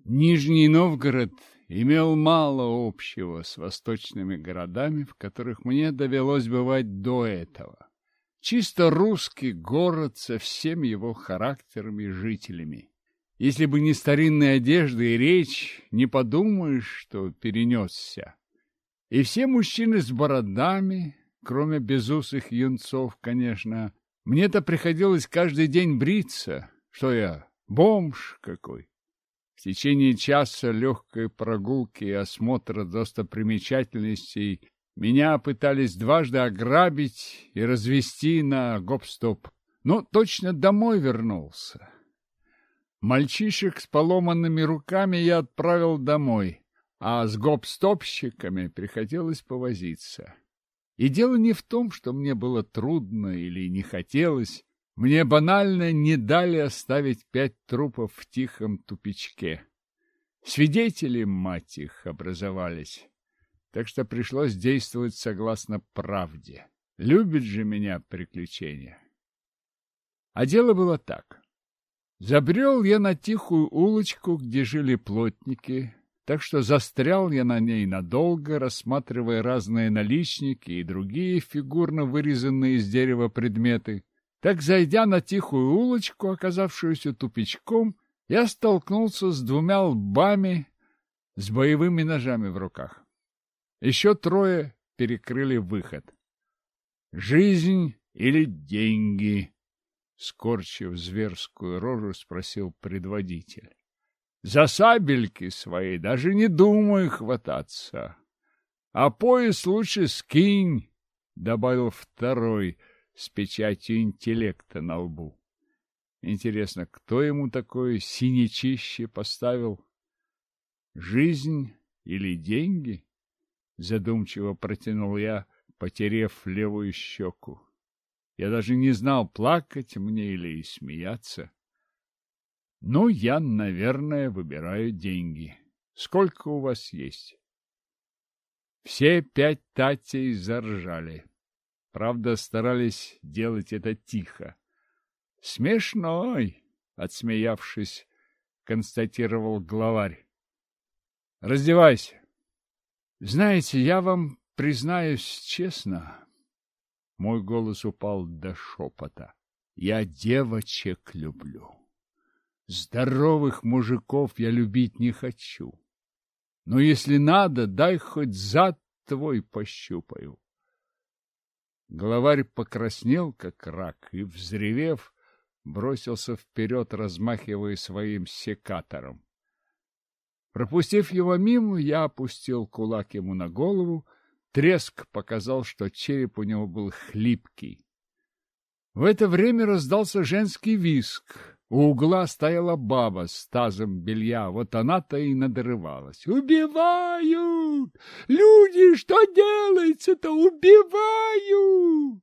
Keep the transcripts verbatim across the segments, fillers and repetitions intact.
Нижний Новгород имел мало общего с восточными городами, в которых мне довелось бывать до этого. Чисто русский город со всем его характером и жителями. Если бы не старинные одежды и речь, не подумаешь, что перенесся. И все мужчины с бородами, кроме безусых юнцов, конечно, мне-то приходилось каждый день бриться. Что я, бомж какой? В течение часа легкой прогулки и осмотра достопримечательностей меня пытались дважды ограбить и развести на гоп-стоп. Но точно домой вернулся. Мальчишек с поломанными руками я отправил домой, а с гоп-стопщиками приходилось повозиться. И дело не в том, что мне было трудно или не хотелось. Мне банально не дали оставить пять трупов в тихом тупичке. Свидетели, мать их, образовались. Так что пришлось действовать согласно правде. Любит же меня приключения. А дело было так. Забрел я на тихую улочку, где жили плотники, так что застрял я на ней надолго, рассматривая разные наличники и другие фигурно вырезанные из дерева предметы. Так, зайдя на тихую улочку, оказавшуюся тупичком, я столкнулся с двумя лбами с боевыми ножами в руках. Еще трое перекрыли выход. «Жизнь или деньги?» — скорчив зверскую рожу, спросил предводитель. «За сабельки свои даже не думай хвататься. А пояс лучше скинь», — добавил второй с печатью интеллекта на лбу. Интересно, кто ему такое синячище поставил? «Жизнь или деньги?» — задумчиво протянул я, потерев левую щеку. Я даже не знал, плакать мне или смеяться. Ну, я, наверное, выбираю деньги. Сколько у вас есть? Все пять татей заржали. Правда, старались делать это тихо. «Смешной!» — отсмеявшись, констатировал главарь. «Раздевайся!» «Знаете, я вам признаюсь честно...» Мой голос упал до шепота. «Я девочек люблю. Здоровых мужиков я любить не хочу. Но если надо, дай хоть зад твой пощупаю». Главарь покраснел, как рак, и, взревев, бросился вперед, размахивая своим секатором. Пропустив его мимо, я опустил кулак ему на голову. Треск показал, что череп у него был хлипкий. В это время раздался женский визг. У угла стояла баба с тазом белья, вот она-то и надрывалась. «Убивают! Люди, что делается-то? Убивают!»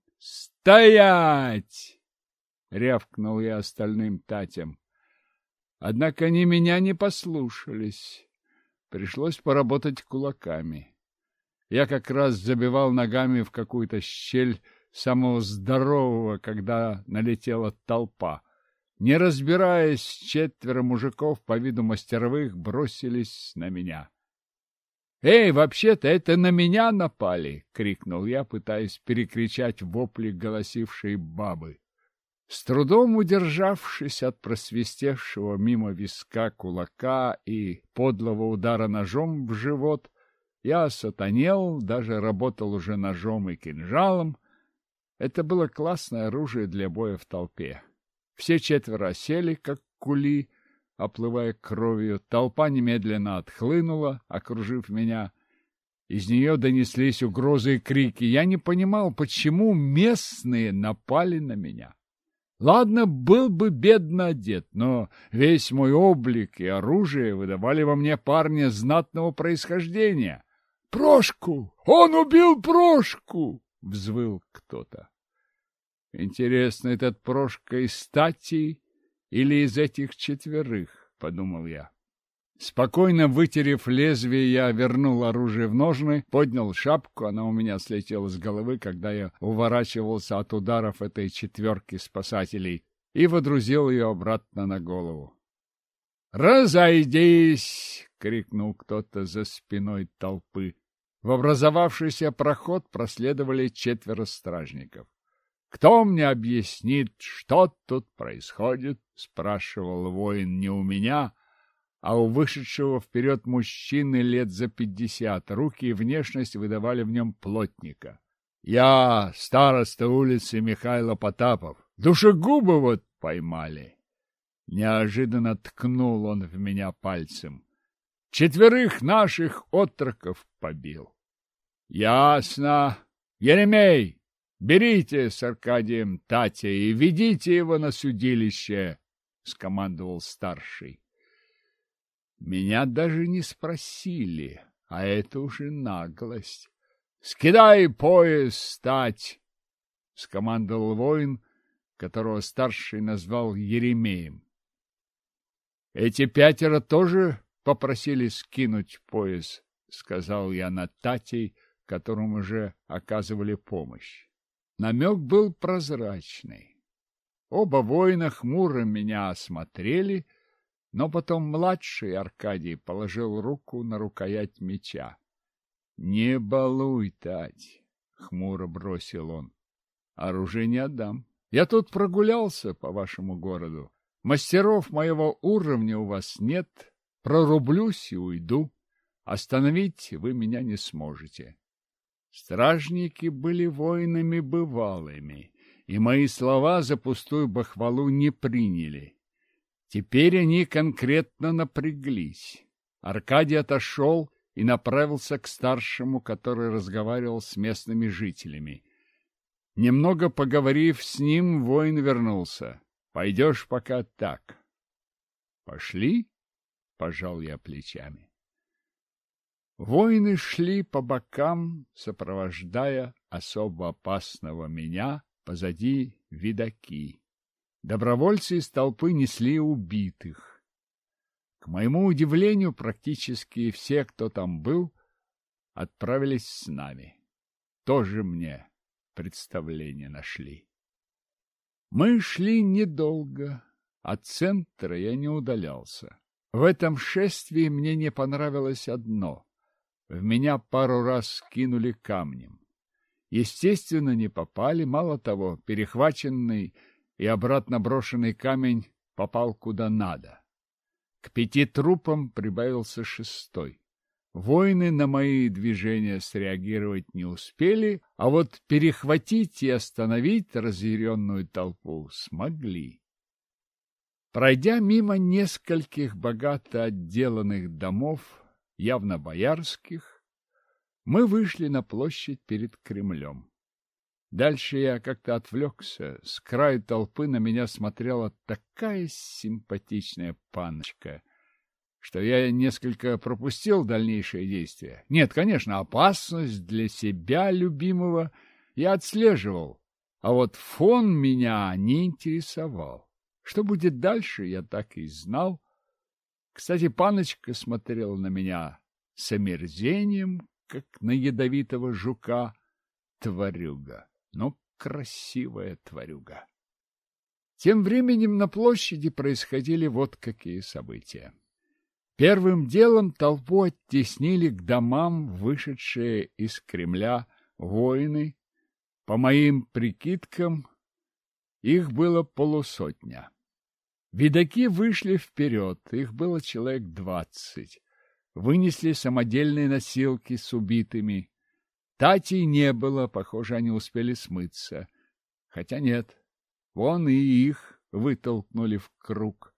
«Стоять!» — рявкнул я остальным татям. Однако они меня не послушались. Пришлось поработать кулаками. Я как раз забивал ногами в какую-то щель самого здорового, когда налетела толпа. Не разбираясь, четверо мужиков по виду мастеровых бросились на меня. «Эй, вообще-то это на меня напали!» — крикнул я, пытаясь перекричать вопли голосившей бабы. С трудом удержавшись от просвистевшего мимо виска кулака и подлого удара ножом в живот, я сатанел, даже работал уже ножом и кинжалом. Это было классное оружие для боя в толпе. Все четверо сели, как кули, оплывая кровью. Толпа немедленно отхлынула, окружив меня. Из нее донеслись угрозы и крики. Я не понимал, почему местные напали на меня. Ладно, был бы бедно одет, но весь мой облик и оружие выдавали во мне парня знатного происхождения. «Прошку! Он убил Прошку!» — взвыл кто-то. «Интересно, этот Прошка из стати или из этих четверых?» — подумал я. Спокойно вытерев лезвие, я вернул оружие в ножны, поднял шапку, она у меня слетела с головы, когда я уворачивался от ударов этой четверки спасателей, и водрузил ее обратно на голову. «Разойдись!» — крикнул кто-то за спиной толпы. В образовавшийся проход проследовали четверо стражников. «Кто мне объяснит, что тут происходит?» — спрашивал воин не у меня, а у вышедшего вперед мужчины лет за пятьдесят. Руки и внешность выдавали в нем плотника. «Я староста улицы Михайло Потапов. Душегуба вот поймали». Неожиданно ткнул он в меня пальцем. «Четверых наших отроков побил». «Ясно. Еремей, берите с Аркадием Татя и ведите его на судилище», — скомандовал старший. Меня даже не спросили, а это уже наглость. «Скидай пояс, стать!» — скомандовал воин, которого старший назвал Еремеем. «Эти пятеро тоже попросили скинуть пояс», — сказал я на Татей, которым уже оказывали помощь. Намек был прозрачный. Оба воина хмуро меня осмотрели, но потом младший Аркадий положил руку на рукоять меча. «Не балуй, Тать!» — хмуро бросил он. «Оружие не отдам. Я тут прогулялся по вашему городу. Мастеров моего уровня у вас нет. Прорублюсь и уйду. Остановить вы меня не сможете». Стражники были воинами бывалыми, и мои слова за пустую бахвалу не приняли. Теперь они конкретно напряглись. Аркадий отошел и направился к старшему, который разговаривал с местными жителями. Немного поговорив с ним, воин вернулся. «Пойдешь пока так». «Пошли?» — пожал я плечами. Воины шли по бокам, сопровождая особо опасного меня, позади видаки. Добровольцы из толпы несли убитых. К моему удивлению, практически все, кто там был, отправились с нами. Тоже мне представление нашли. Мы шли недолго, от центра я не удалялся. В этом шествии мне не понравилось одно. В меня пару раз кинули камнем. Естественно, не попали, мало того, перехваченный и обратно брошенный камень попал куда надо. К пяти трупам прибавился шестой. Воины на мои движения среагировать не успели, а вот перехватить и остановить разъяренную толпу смогли. Пройдя мимо нескольких богато отделанных домов, явно боярских, мы вышли на площадь перед Кремлем. Дальше я как-то отвлекся. С краю толпы на меня смотрела такая симпатичная паночка, что я несколько пропустил дальнейшие действия. Нет, конечно, опасность для себя любимого я отслеживал, а вот фон меня не интересовал. Что будет дальше, я так и знал. Кстати, паночка смотрела на меня с омерзением, как на ядовитого жука. Тварюга. Ну, красивая тварюга. Тем временем на площади происходили вот какие события. Первым делом толпу оттеснили к домам вышедшие из Кремля воины. По моим прикидкам, их было полусотня. Видаки вышли вперед, их было человек двадцать. Вынесли самодельные носилки с убитыми. Татей не было, похоже, они успели смыться. Хотя нет, вон и их вытолкнули в круг.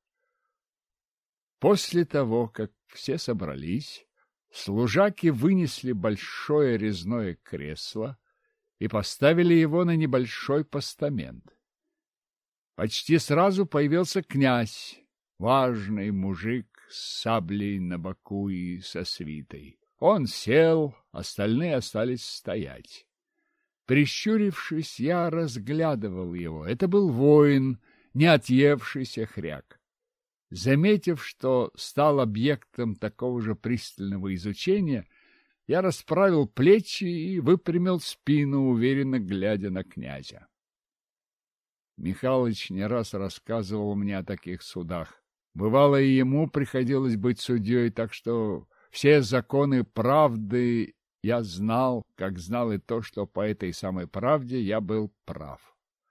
После того, как все собрались, служаки вынесли большое резное кресло и поставили его на небольшой постамент. Почти сразу появился князь, важный мужик с саблей на боку и со свитой. Он сел, остальные остались стоять. Прищурившись, я разглядывал его. Это был воин, не отъевшийся хряк. Заметив, что стал объектом такого же пристального изучения, я расправил плечи и выпрямил спину, уверенно глядя на князя. Михалыч не раз рассказывал мне о таких судах. Бывало, и ему приходилось быть судьей, так что все законы правды я знал, как знал и то, что по этой самой правде я был прав.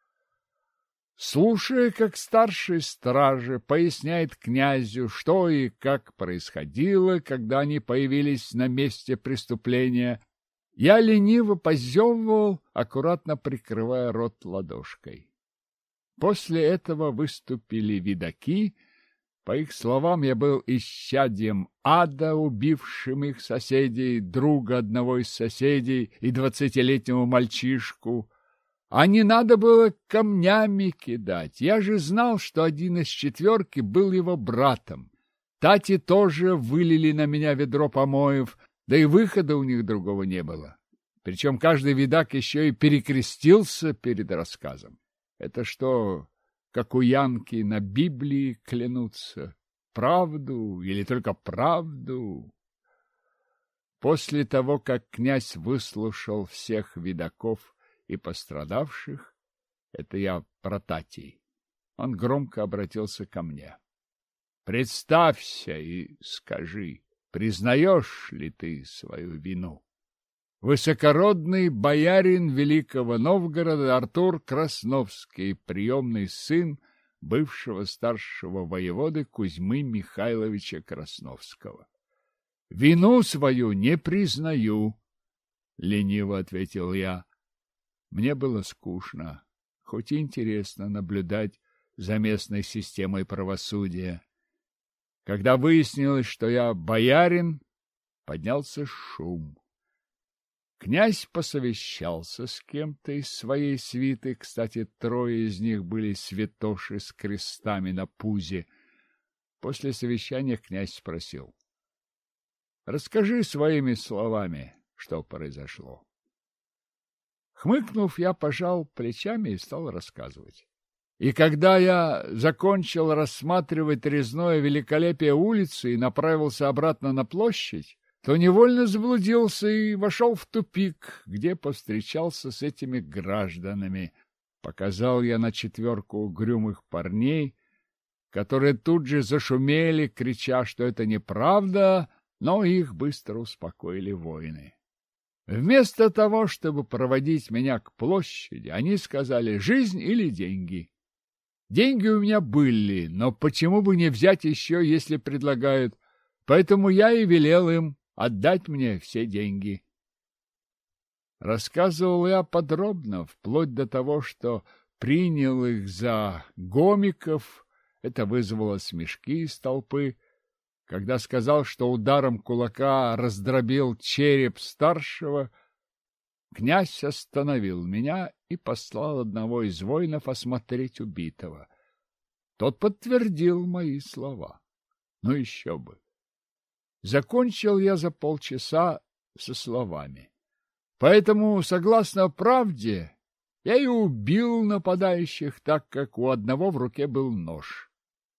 Слушая, как старший стражи поясняет князю, что и как происходило, когда они появились на месте преступления, я лениво позевывал, аккуратно прикрывая рот ладошкой. После этого выступили видаки. По их словам, я был исчадьем ада, убившим их соседей, друга одного из соседей и двадцатилетнего мальчишку. А не надо было камнями кидать. Я же знал, что один из четверки был его братом. Тати тоже вылили на меня ведро помоев, да и выхода у них другого не было. Причем каждый видак еще и перекрестился перед рассказом. Это что, как у Янки на Библии клянутся? Правду или только правду? После того, как князь выслушал всех видаков и пострадавших, это я про Татей, он громко обратился ко мне. Представься и скажи, признаешь ли ты свою вину? Высокородный боярин Великого Новгорода Артур Красновский, приемный сын бывшего старшего воеводы Кузьмы Михайловича Красновского. Вину свою не признаю, лениво ответил я. Мне было скучно, хоть и интересно наблюдать за местной системой правосудия. Когда выяснилось, что я боярин, поднялся шум. Князь посовещался с кем-то из своей свиты, кстати, трое из них были святоши с крестами на пузе. После совещания князь спросил: «Расскажи своими словами, что произошло». Хмыкнув, я пожал плечами и стал рассказывать. И когда я закончил рассматривать резное великолепие улицы и направился обратно на площадь, то невольно заблудился и вошел в тупик, где повстречался с этими гражданами. Показал я на четверку угрюмых парней, которые тут же зашумели, крича, что это неправда, но их быстро успокоили воины. Вместо того, чтобы проводить меня к площади, они сказали: «Жизнь или деньги?» Деньги у меня были, но почему бы не взять еще, если предлагают? Поэтому я и велел им отдать мне все деньги. Рассказывал я подробно, вплоть до того, что принял их за гомиков. Это вызвало смешки из толпы. Когда сказал, что ударом кулака раздробил череп старшего, князь остановил меня и послал одного из воинов осмотреть убитого. Тот подтвердил мои слова. Ну еще бы. Закончил я за полчаса со словами: «Поэтому, согласно правде, я и убил нападающих, так как у одного в руке был нож».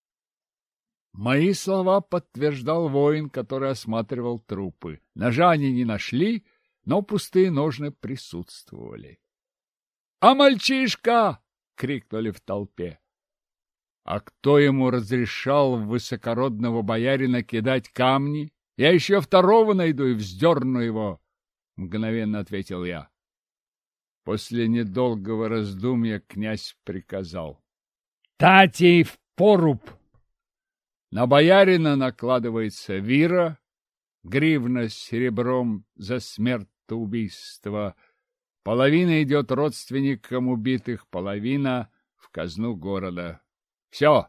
Мои слова подтверждал воин, который осматривал трупы. Ножа они не нашли, но пустые ножны присутствовали. «А мальчишка!» — крикнули в толпе. А кто ему разрешал высокородного боярина кидать камни? Я еще второго найду и вздерну его, — мгновенно ответил я. После недолгого раздумья князь приказал: «Татей в поруб!» На боярина накладывается вира, гривна с серебром за смертоубийство. Половина идет родственникам убитых, половина в казну города. Все.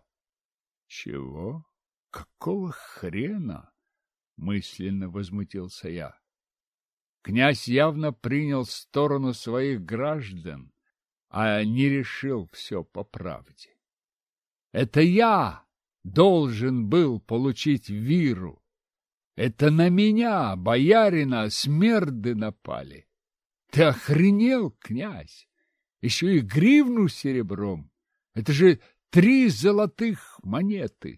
Чего? Какого хрена? Мысленно возмутился я. Князь явно принял сторону своих граждан, а не решил все по правде. Это я должен был получить виру. Это на меня, боярина, смерды напали. Ты охренел, князь? Еще и гривну серебром. Это же три золотых монеты.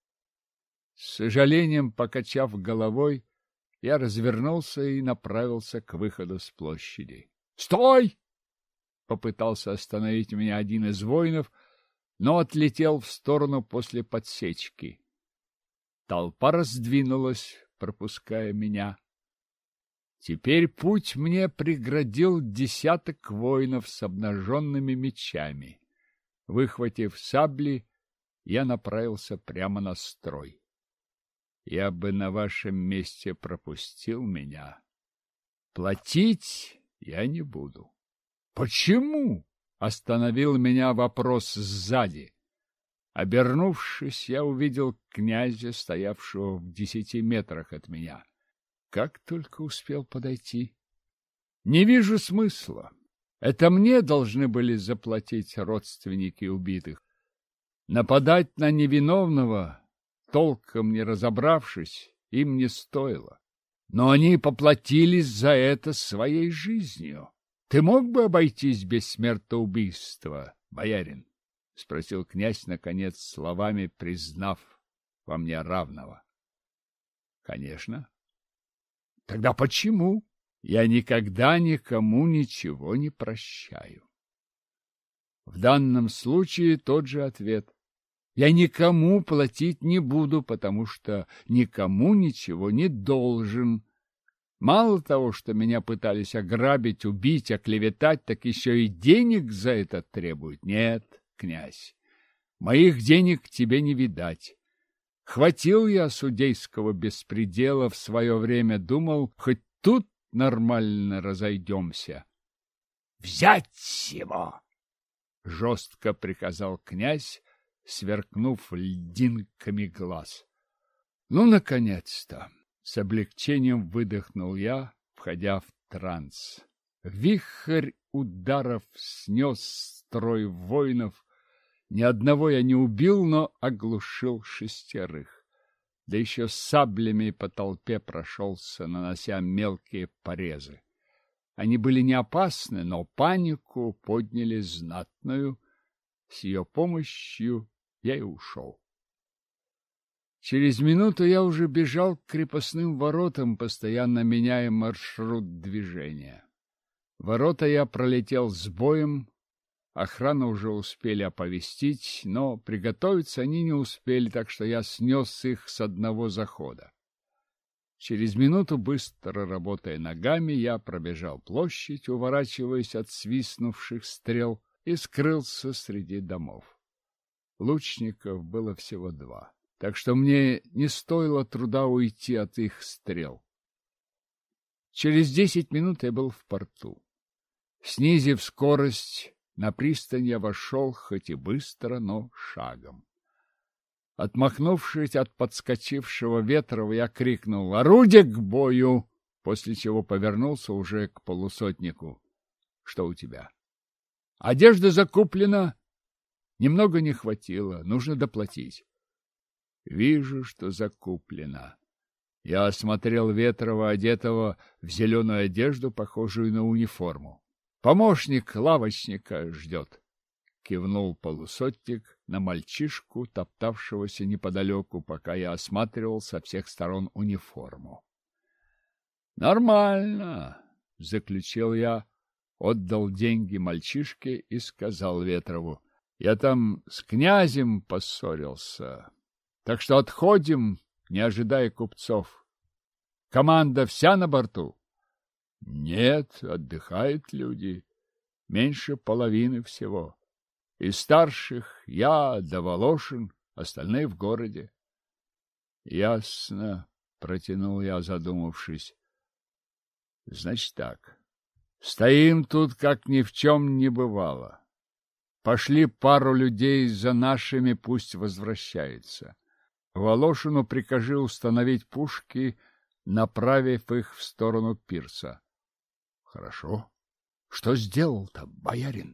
С сожалением покачав головой, я развернулся и направился к выходу с площади. «Стой!» — попытался остановить меня один из воинов, но отлетел в сторону после подсечки. Толпа раздвинулась, пропуская меня. Теперь путь мне преградил десяток воинов с обнаженными мечами. Выхватив сабли, я направился прямо на строй. Я бы на вашем месте пропустил меня. Платить я не буду. Почему? Остановил меня вопрос сзади. Обернувшись, я увидел князя, стоявшего в десяти метрах от меня. Как только успел подойти. Не вижу смысла. Это мне должны были заплатить родственники убитых. Нападать на невиновного, толком не разобравшись, им не стоило. Но они поплатились за это своей жизнью. Ты мог бы обойтись без смертоубийства, боярин? — спросил князь, наконец, словами признав во мне равного. — Конечно. — Тогда почему? Я никогда никому ничего не прощаю. В данном случае тот же ответ. Я никому платить не буду, потому что никому ничего не должен. Мало того, что меня пытались ограбить, убить, оклеветать, так еще и денег за это требуют. Нет, князь, моих денег тебе не видать. Хватил я судейского беспредела в свое время, думал, хоть тут нормально разойдемся. — Взять его! — жестко приказал князь, сверкнув льдинками глаз. — Ну, наконец-то! С облегчением выдохнул я, входя в транс. Вихрь ударов снес строй воинов. Ни одного я не убил, но оглушил шестерых. Да еще саблями по толпе прошелся, нанося мелкие порезы. Они были не опасны, но панику подняли знатную. С ее помощью я и ушел. Через минуту я уже бежал к крепостным воротам, постоянно меняя маршрут движения. Ворота я пролетел с боем, охрану уже успели оповестить, но приготовиться они не успели, так что я снес их с одного захода. Через минуту, быстро работая ногами, я пробежал площадь, уворачиваясь от свистнувших стрел, и скрылся среди домов. Лучников было всего два, так что мне не стоило труда уйти от их стрел. Через десять минут я был в порту. Снизив скорость, на пристань я вошел, хоть и быстро, но шагом. Отмахнувшись от подскочившего Ветрова, я крикнул «Орудие к бою!», после чего повернулся уже к полусотнику. «Что у тебя?» «Одежда закуплена. Немного не хватило, нужно доплатить». «Вижу, что закуплено». Я осмотрел Ветрова, одетого в зеленую одежду, похожую на униформу. «Помощник лавочника ждет», — кивнул полусотник на мальчишку, топтавшегося неподалеку, пока я осматривал со всех сторон униформу. «Нормально», — заключил я, отдал деньги мальчишке и сказал Ветрову: «Я там с князем поссорился, так что отходим, не ожидая купцов. Команда вся на борту?» «Нет, отдыхают люди, меньше половины всего. Из старших я да Волошин, остальные в городе». «Ясно», — протянул я, задумавшись. «Значит так, стоим тут, как ни в чем не бывало. Пошли пару людей за нашими, пусть возвращаются. Волошину прикажи установить пушки, направив их в сторону пирса». «Хорошо. Что сделал-то, боярин?»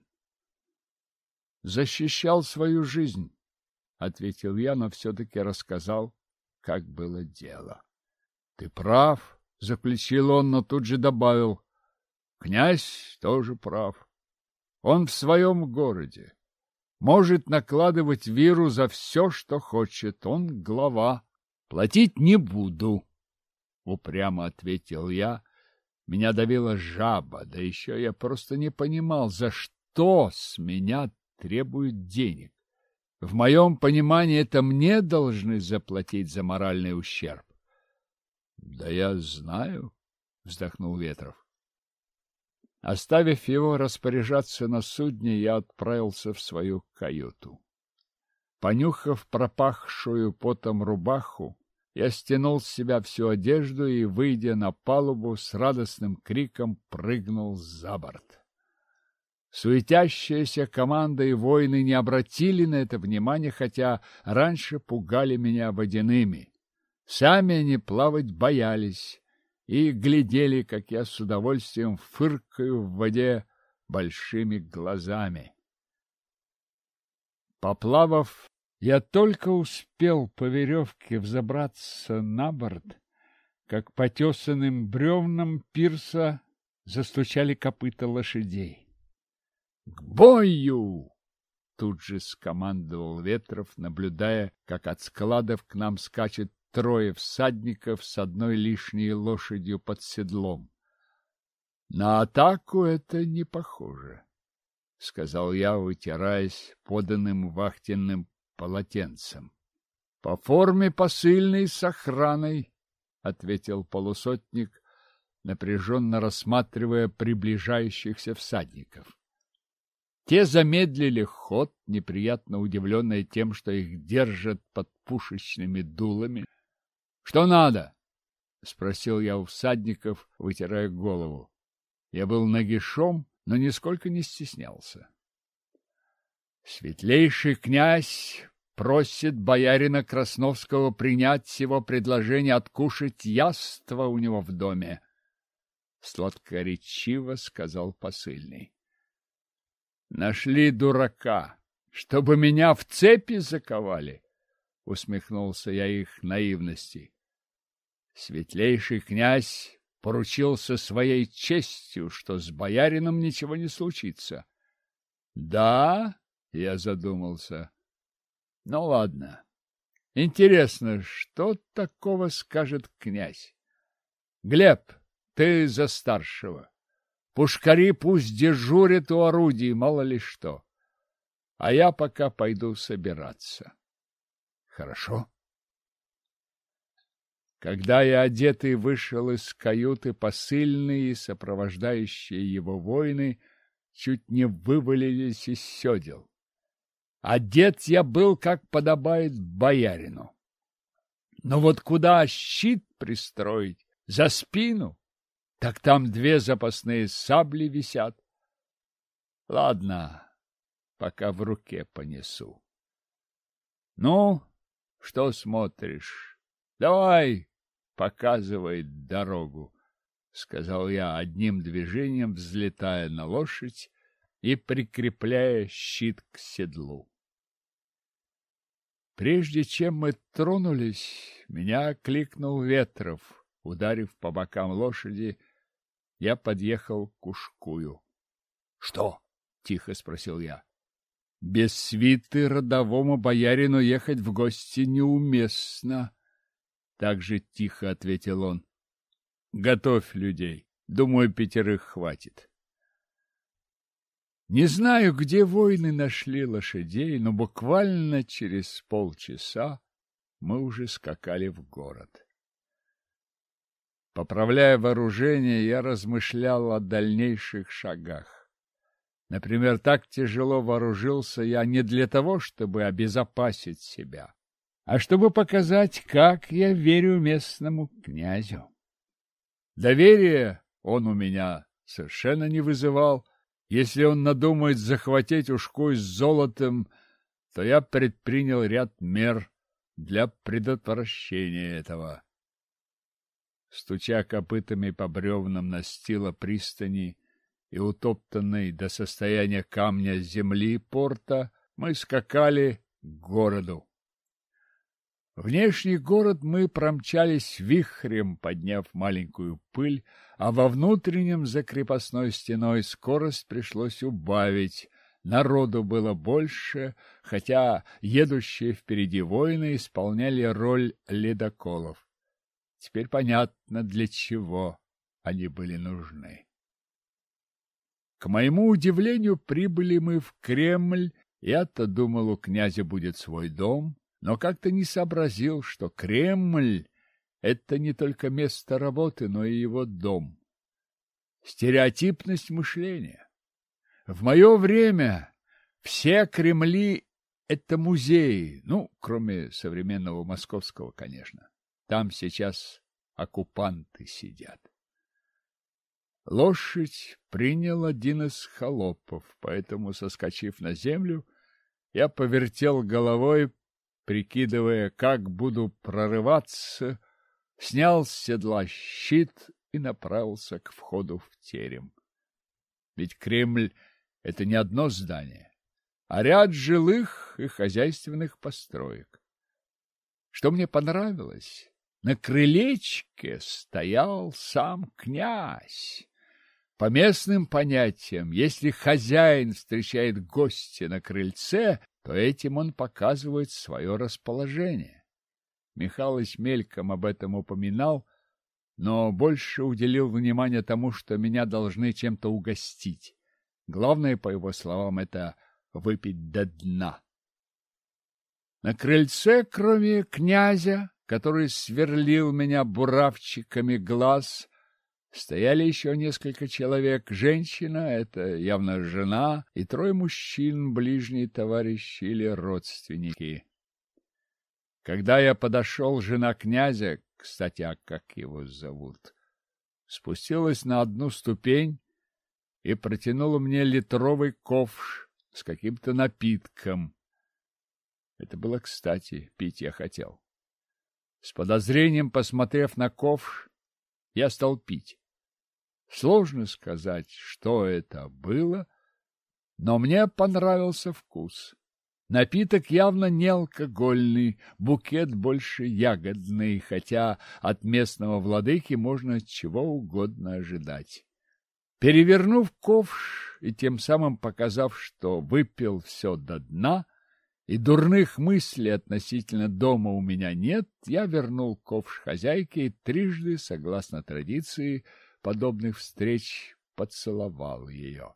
«Защищал свою жизнь», — ответил я, но все-таки рассказал, как было дело. «Ты прав», — заключил он, но тут же добавил: «Князь тоже прав. Он в своем городе. Может накладывать виру за все, что хочет. Он глава. Платить не буду», — упрямо ответил я. Меня давила жаба, да еще я просто не понимал, за что с меня требуют денег. В моем понимании это мне должны заплатить за моральный ущерб. — Да я знаю, — вздохнул Ветров. Оставив его распоряжаться на судне, я отправился в свою каюту. Понюхав пропахшую потом рубаху, я стянул с себя всю одежду и, выйдя на палубу, с радостным криком прыгнул за борт. Суетящаяся команда и воины не обратили на это внимания, хотя раньше пугали меня водяными. Сами они плавать боялись и глядели, как я с удовольствием фыркаю в воде большими глазами. Поплавав, я только успел по веревке взобраться на борт, как по тесаным бревнам пирса застучали копыта лошадей. — К бою! — тут же скомандовал Ветров, наблюдая, как от складов к нам скачет трое всадников с одной лишней лошадью под седлом. — На атаку это не похоже, — сказал я, вытираясь поданным вахтенным полотенцем. — По форме посыльный с охраной, — ответил полусотник, напряженно рассматривая приближающихся всадников. Те замедлили ход, неприятно удивленные тем, что их держат под пушечными дулами. — Что надо? — спросил я у всадников, вытирая голову. Я был нагишом, но нисколько не стеснялся. — Светлейший князь просит боярина Красновского принять сего предложение откушать яство у него в доме, — сладкоречиво сказал посыльный. Нашли дурака, чтобы меня в цепи заковали, — усмехнулся я их наивности. Светлейший князь поручился своей честью, что с боярином ничего не случится. — Да, — я задумался. — Ну, ладно. Интересно, что такого скажет князь? Глеб, ты за старшего. Пушкари пусть дежурят у орудий, мало ли что. А я пока пойду собираться. Хорошо. Когда я одетый вышел из каюты, посыльные и сопровождающие его воины чуть не вывалились из седел. Одет я был, как подобает боярину. Но вот куда щит пристроить? За спину? Так там две запасные сабли висят. Ладно, пока в руке понесу. Ну, что смотришь? Давай, показывай дорогу, — сказал я одним движением, взлетая на лошадь и прикрепляя щит к седлу. Прежде чем мы тронулись, меня кликнул Ветров. Ударив по бокам лошади, я подъехал к Ушкую. — Что? — тихо спросил я. — Без свиты родовому боярину ехать в гости неуместно, — так же тихо ответил он. — Готовь людей. Думаю, пятерых хватит. Не знаю, где воины нашли лошадей, но буквально через полчаса мы уже скакали в город. Поправляя вооружение, я размышлял о дальнейших шагах. Например, так тяжело вооружился я не для того, чтобы обезопасить себя, а чтобы показать, как я верю местному князю. Доверия он у меня совершенно не вызывал. Если он надумает захватить Ушкуй с золотом, то я предпринял ряд мер для предотвращения этого. Стуча копытами по бревнам настила пристани и утоптанной до состояния камня земли порта, мы скакали к городу. Внешний город мы промчались вихрем, подняв маленькую пыль, а во внутреннем за крепостной стеной скорость пришлось убавить. Народу было больше, хотя едущие впереди воины исполняли роль ледоколов. Теперь понятно, для чего они были нужны. К моему удивлению, прибыли мы в Кремль Я-то думал, у князя будет свой дом, но как-то не сообразил, что Кремль — это не только место работы, но и его дом. Стереотипность мышления. В мое время все Кремли — это музеи, ну, кроме современного московского, конечно. Там сейчас оккупанты сидят. Лошадь принял один из холопов, поэтому, соскочив на землю, я повертел головой, прикидывая, как буду прорываться, снял с седла щит и направился к входу в терем. Ведь Кремль — это не одно здание, а ряд жилых и хозяйственных построек. Что мне понравилось, на крылечке стоял сам князь. По местным понятиям, если хозяин встречает гостя на крыльце, то этим он показывает свое расположение. Михалыч мельком об этом упоминал, но больше уделил внимание тому, что меня должны чем-то угостить. Главное, по его словам, это выпить до дна. На крыльце, кроме князя, который сверлил меня буравчиками глаз, стояли еще несколько человек. Женщина, это явно жена, и трое мужчин, ближние товарищи или родственники. Когда я подошел, жена князя, кстати, а как его зовут, спустилась на одну ступень и протянула мне литровый ковш с каким-то напитком. Это было кстати, пить я хотел. С подозрением, посмотрев на ковш, я стал пить. Сложно сказать, что это было, но мне понравился вкус. Напиток явно не алкогольный, букет больше ягодный, хотя от местного владыки можно чего угодно ожидать. Перевернув ковш и тем самым показав, что выпил все до дна, и дурных мыслей относительно дома у меня нет, я вернул ковш хозяйке и трижды, согласно традиции подобных встреч, поцеловал ее.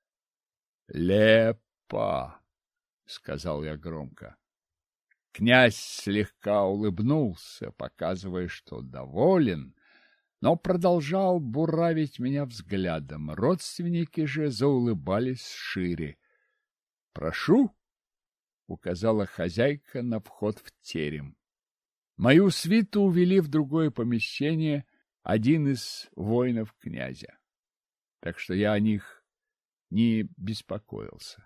— Лепо! — сказал я громко. Князь слегка улыбнулся, показывая, что доволен, но продолжал буравить меня взглядом. Родственники же заулыбались шире. — Прошу! — указала хозяйка на вход в терем. Мою свиту увели в другое помещение один из воинов князя, так что я о них не беспокоился.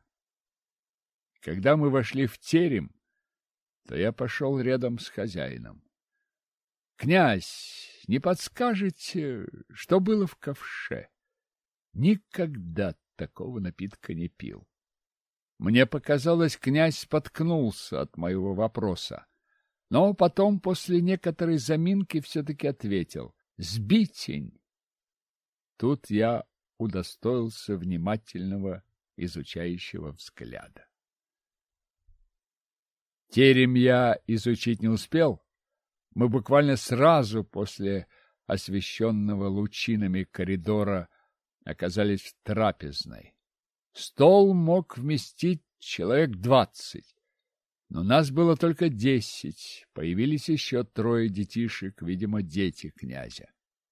Когда мы вошли в терем, то я пошел рядом с хозяином. — Князь, не подскажете, что было в ковше? Никогда такого напитка не пил. Мне показалось, князь споткнулся от моего вопроса, но потом, после некоторой заминки, все-таки ответил: «Сбитень». Тут я удостоился внимательного изучающего взгляда. Терем я изучить не успел. Мы буквально сразу после освещенного лучинами коридора оказались в трапезной. Стол мог вместить человек двадцать, но нас было только десять. Появились еще трое детишек, видимо, дети князя.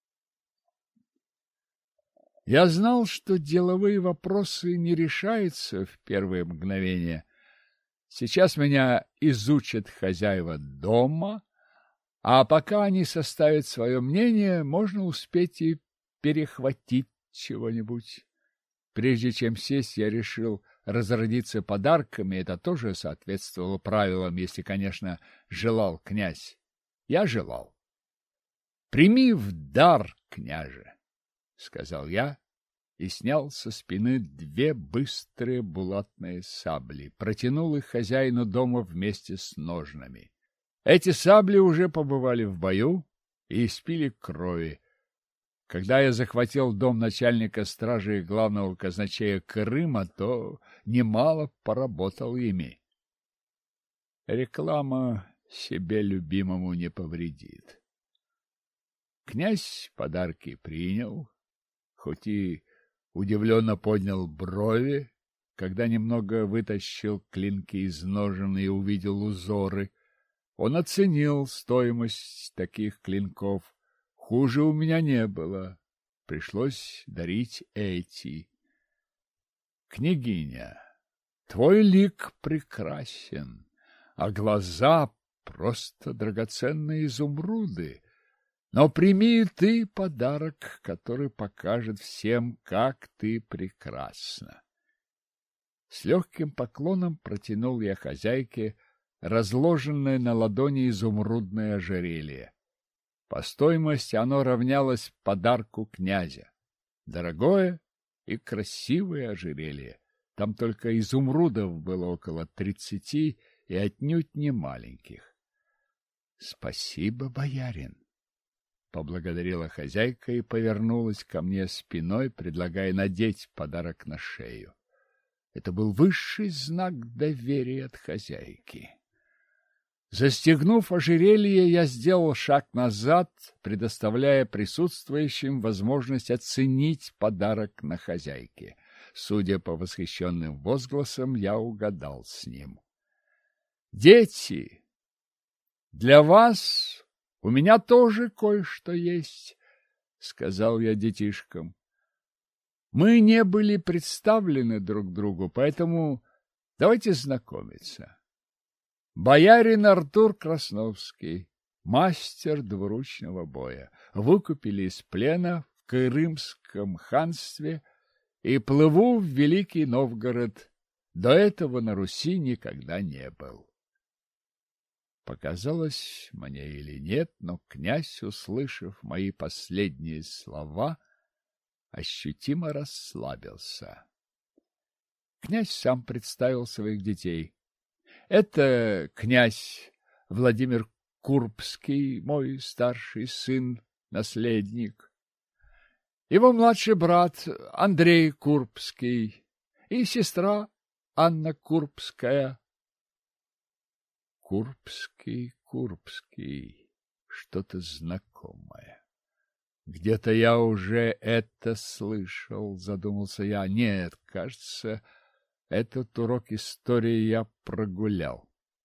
Я знал, что деловые вопросы не решаются в первые мгновения. Сейчас меня изучат хозяева дома, а пока они составят свое мнение, можно успеть и перехватить чего-нибудь. Прежде чем сесть, я решил разродиться подарками. Это тоже соответствовало правилам, если, конечно, желал князь. Я желал. — Прими в дар, княже, — сказал я и снял со спины две быстрые булатные сабли, протянул их хозяину дома вместе с ножнами. Эти сабли уже побывали в бою и испили крови. Когда я захватил дом начальника стражи и главного казначея Крыма, то немало поработал ими. Реклама себе любимому не повредит. Князь подарки принял, хоть и удивленно поднял брови, когда немного вытащил клинки из ножен и увидел узоры. Он оценил стоимость таких клинков. Хуже у меня не было. Пришлось дарить эти. Княгиня, твой лик прекрасен, а глаза просто драгоценные изумруды. Но прими ты подарок, который покажет всем, как ты прекрасна. С легким поклоном протянул я хозяйке разложенное на ладони изумрудное ожерелье. По стоимости оно равнялось подарку князя. Дорогое и красивое ожерелье. Там только изумрудов было около тридцати и отнюдь не маленьких. — Спасибо, боярин! — поблагодарила хозяйка и повернулась ко мне спиной, предлагая надеть подарок на шею. Это был высший знак доверия от хозяйки. Застегнув ожерелье, я сделал шаг назад, предоставляя присутствующим возможность оценить подарок на хозяйке. Судя по восхищенным возгласам, я угадал с ним. «Дети, для вас у меня тоже кое-что есть», — сказал я детишкам. «Мы не были представлены друг другу, поэтому давайте знакомиться. Боярин Артур Красновский, мастер двуручного боя, выкупили из плена в Крымском ханстве и плыву в Великий Новгород. До этого на Руси никогда не был». Показалось мне или нет, но князь, услышав мои последние слова, ощутимо расслабился. Князь сам представил своих детей. Это князь Владимир Курбский, мой старший сын, наследник. Его младший брат Андрей Курбский и сестра Анна Курбская. Курбский, Курбский, что-то знакомое. Где-то я уже это слышал, задумался я. Нет, кажется, этот урок истории я прогулял.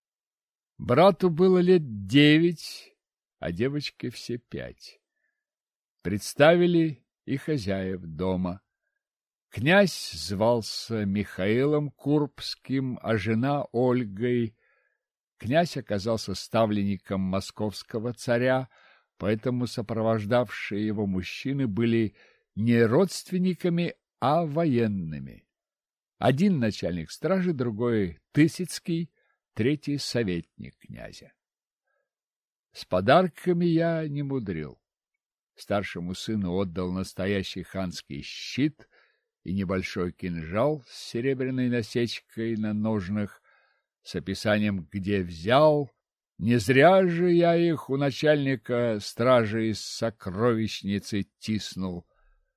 Брату было лет девять, а девочке все пять. Представили и хозяев дома. Князь звался Михаилом Курбским, а жена Ольгой. Князь оказался ставленником московского царя, поэтому сопровождавшие его мужчины были не родственниками, а военными. Один начальник стражи, другой Тысяцкий, третий советник князя. С подарками я не мудрил. Старшему сыну отдал настоящий ханский щит и небольшой кинжал с серебряной насечкой на ножнах, с описанием, где взял. Не зря же я их у начальника стражи из сокровищницы тиснул.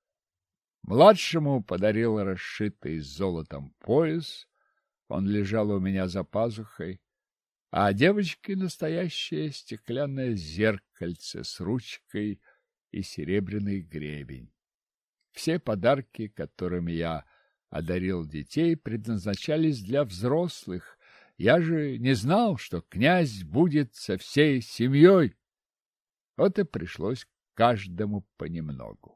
Младшему подарил расшитый золотом пояс, он лежал у меня за пазухой, а девочке настоящее стеклянное зеркальце с ручкой и серебряный гребень. Все подарки, которыми я одарил детей, предназначались для взрослых. Я же не знал, что князь будет со всей семьей. Вот и пришлось каждому понемногу.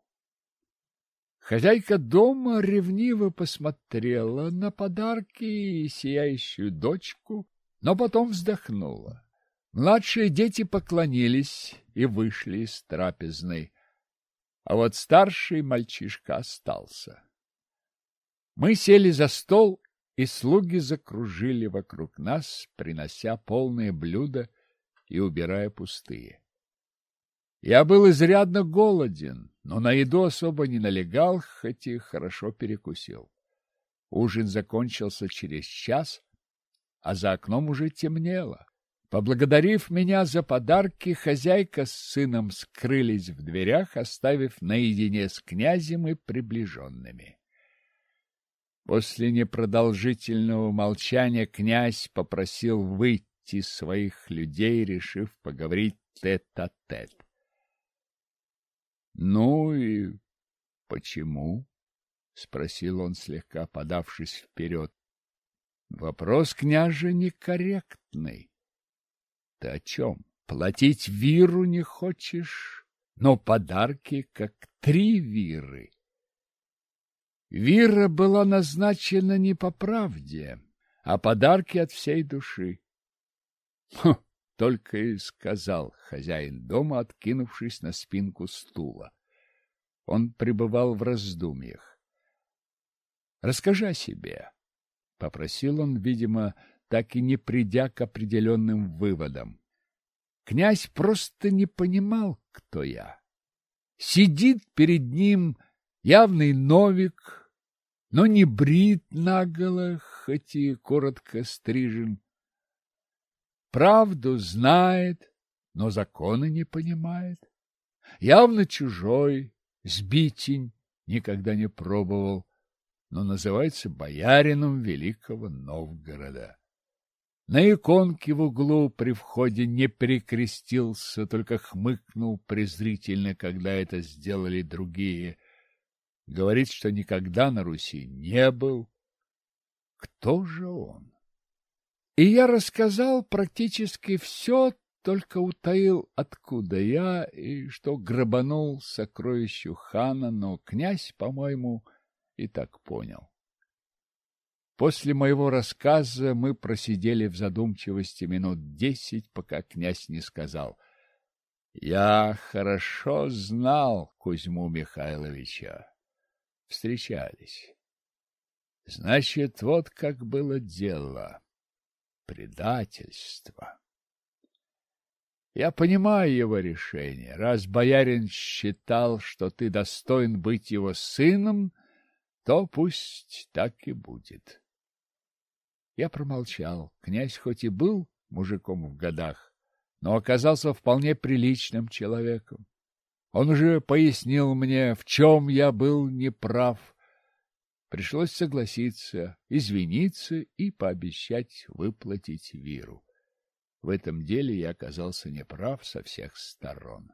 Хозяйка дома ревниво посмотрела на подарки и сияющую дочку, но потом вздохнула. Младшие дети поклонились и вышли из трапезной, а вот старший мальчишка остался. Мы сели за стол, и слуги закружили вокруг нас, принося полные блюда и убирая пустые. Я был изрядно голоден, но на еду особо не налегал, хоть и хорошо перекусил. Ужин закончился через час, а за окном уже темнело. Поблагодарив меня за подарки, хозяйка с сыном скрылись в дверях, оставив наедине с князем и приближенными. После непродолжительного молчания князь попросил выйти своих людей, решив поговорить тет-а-тет. — Ну и почему? — спросил он, слегка подавшись вперед. Вопрос, княже, некорректный. Ты о чем? Платить виру не хочешь, но подарки как три виры. Вира была назначена не по правде, а подарки от всей души. Хм, только и сказал хозяин дома, откинувшись на спинку стула. Он пребывал в раздумьях. «Расскажи о себе», — попросил он, видимо, так и не придя к определенным выводам. Князь просто не понимал, кто я. Сидит перед ним явный новик, но не брит наголо, хоть и коротко стрижен. Правду знает, но законы не понимает. Явно чужой, сбитень, никогда не пробовал, но называется боярином великого Новгорода. На иконке в углу при входе не перекрестился, только хмыкнул презрительно, когда это сделали другие. Говорит, что никогда на Руси не был. Кто же он? И я рассказал практически все, только утаил, откуда я и что грабанул сокровищу хана, но князь, по-моему, и так понял. После моего рассказа мы просидели в задумчивости минут десять, пока князь не сказал: «Я хорошо знал Кузьму Михайловича. Встречались. Значит, вот как было дело. Предательство. Я понимаю его решение. Раз боярин считал, что ты достоин быть его сыном, то пусть так и будет». Я промолчал. Князь хоть и был мужиком в годах, но оказался вполне приличным человеком. Он уже пояснил мне, в чем я был неправ. Пришлось согласиться, извиниться и пообещать выплатить виру. В этом деле я оказался неправ со всех сторон.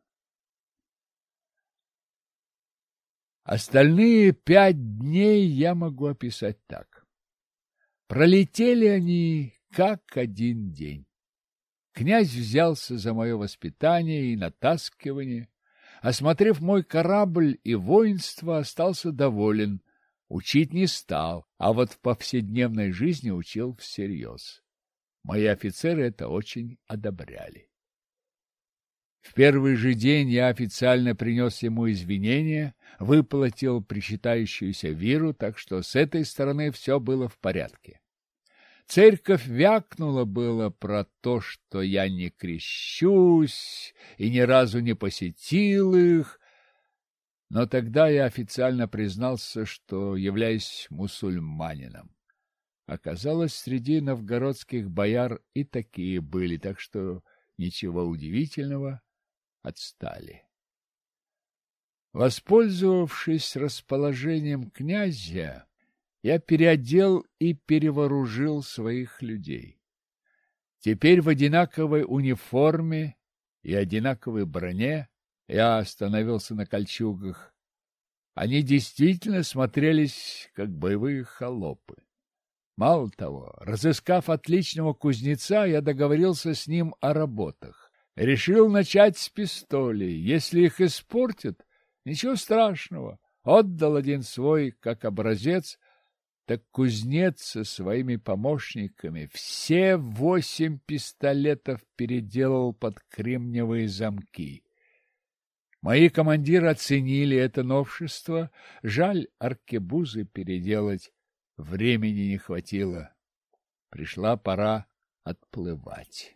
Остальные пять дней я могу описать так. Пролетели они как один день. Князь взялся за мое воспитание и натаскивание. Осмотрев мой корабль и воинство, остался доволен. Учить не стал, а вот в повседневной жизни учил всерьез. Мои офицеры это очень одобряли. В первый же день я официально принес ему извинения, выплатил причитающуюся виру, так что с этой стороны все было в порядке. Церковь вякнула было про то, что я не крещусь и ни разу не посетил их, но тогда я официально признался, что являюсь мусульманином. Оказалось, среди новгородских бояр и такие были, так что ничего удивительного, отстали. Воспользовавшись расположением князя, я переодел и перевооружил своих людей. Теперь в одинаковой униформе и одинаковой броне я остановился на кольчугах. Они действительно смотрелись, как боевые холопы. Мало того, разыскав отличного кузнеца, я договорился с ним о работах. Решил начать с пистолей. Если их испортят, ничего страшного. Отдал один свой как образец, так кузнец со своими помощниками все восемь пистолетов переделал под кремниевые замки. Мои командиры оценили это новшество. Жаль, аркебузы переделать времени не хватило. Пришла пора отплывать.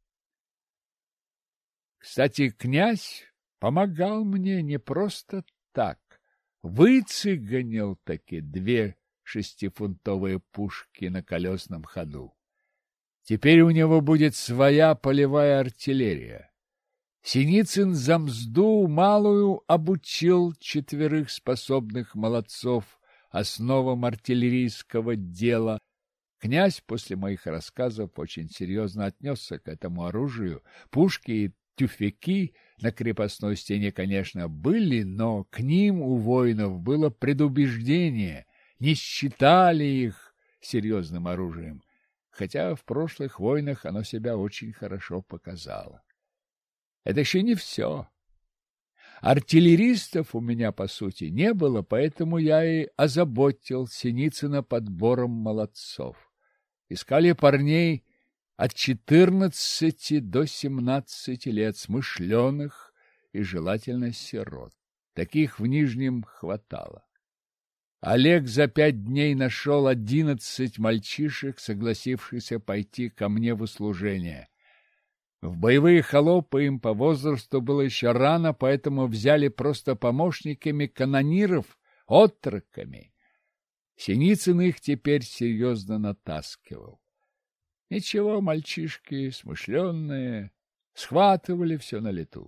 Кстати, князь помогал мне не просто так. Выцыганил таки две шестифунтовые пушки на колесном ходу. Теперь у него будет своя полевая артиллерия. Синицын за мзду малую обучил четверых способных молодцов основам артиллерийского дела. Князь после моих рассказов очень серьезно отнесся к этому оружию. Пушки и тюфяки на крепостной стене, конечно, были, но к ним у воинов было предубеждение, не считали их серьезным оружием. хотя в прошлых войнах оно себя очень хорошо показало. Это еще не все. Артиллеристов у меня, по сути, не было, поэтому я и озаботил Синицына подбором молодцов. Искали парней от четырнадцати до семнадцати лет, смышленых и, желательно, сирот. Таких в Нижнем хватало. Олег за пять дней нашел одиннадцать мальчишек, согласившихся пойти ко мне в услужение. В боевые холопы им по возрасту было еще рано, поэтому взяли просто помощниками канониров, отроками. Синицын их теперь серьезно натаскивал. Ничего, мальчишки смышленные, схватывали все на лету.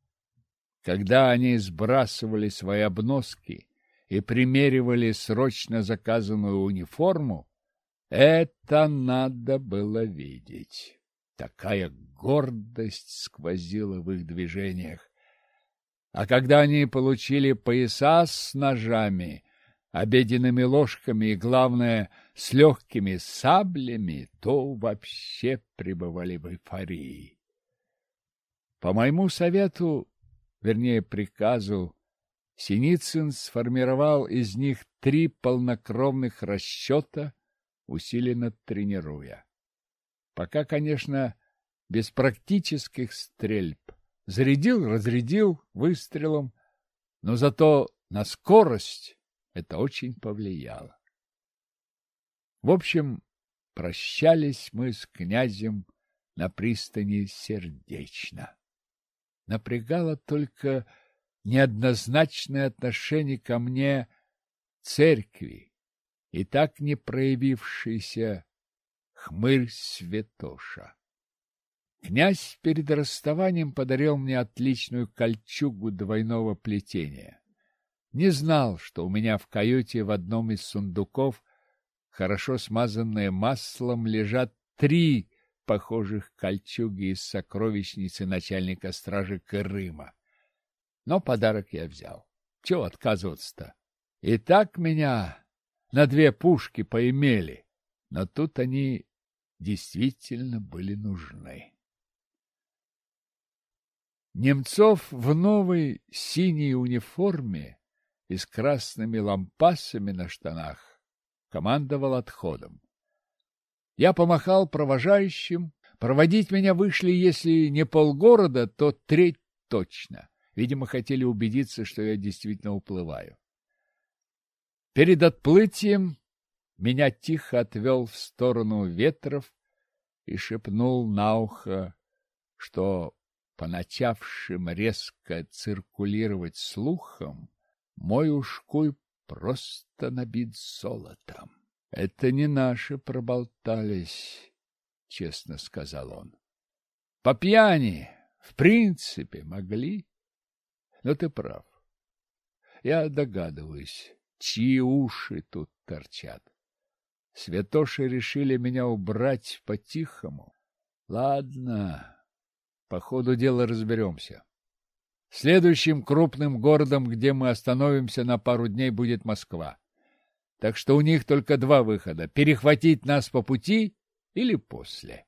Когда они сбрасывали свои обноски и примеривали срочно заказанную униформу, это надо было видеть. Такая гордость сквозила в их движениях. А когда они получили пояса с ножами, обеденными ложками и, главное, с легкими саблями, то вообще пребывали в эйфории. По моему совету, вернее приказу, Синицын сформировал из них три полнокровных расчета, усиленно тренируя. Пока, конечно, без практических стрельб. Зарядил, разрядил выстрелом, но зато на скорость это очень повлияло. В общем, прощались мы с князем на пристани сердечно. Напрягало только неоднозначное отношение ко мне церкви и так не проявившийся хмырь Святоша. Князь перед расставанием подарил мне отличную кольчугу двойного плетения. Не знал, что у меня в каюте в одном из сундуков, хорошо смазанные маслом, лежат три похожих кольчуги из сокровищницы начальника стражи Крыма. Но подарок я взял. Чего отказываться-то? И так меня на две пушки поимели, но тут они действительно были нужны. Немцов в новой синей униформе и с красными лампасами на штанах командовал отходом. Я помахал провожающим. Проводить меня вышли, если не полгорода, то треть точно. Видимо, хотели убедиться, что я действительно уплываю. Перед отплытием меня тихо отвел в сторону Ветров и шепнул на ухо, что по начавшим резко циркулировать слухам мой ушкуй просто набит золотом. — Это не наши проболтались, — честно сказал он. — По пьяни, в принципе, могли. Но ты прав. Я догадываюсь, чьи уши тут торчат. Святоши решили меня убрать по-тихому. Ладно, по ходу дела разберемся. Следующим крупным городом, где мы остановимся на пару дней, будет Москва. Так что у них только два выхода — перехватить нас по пути или после.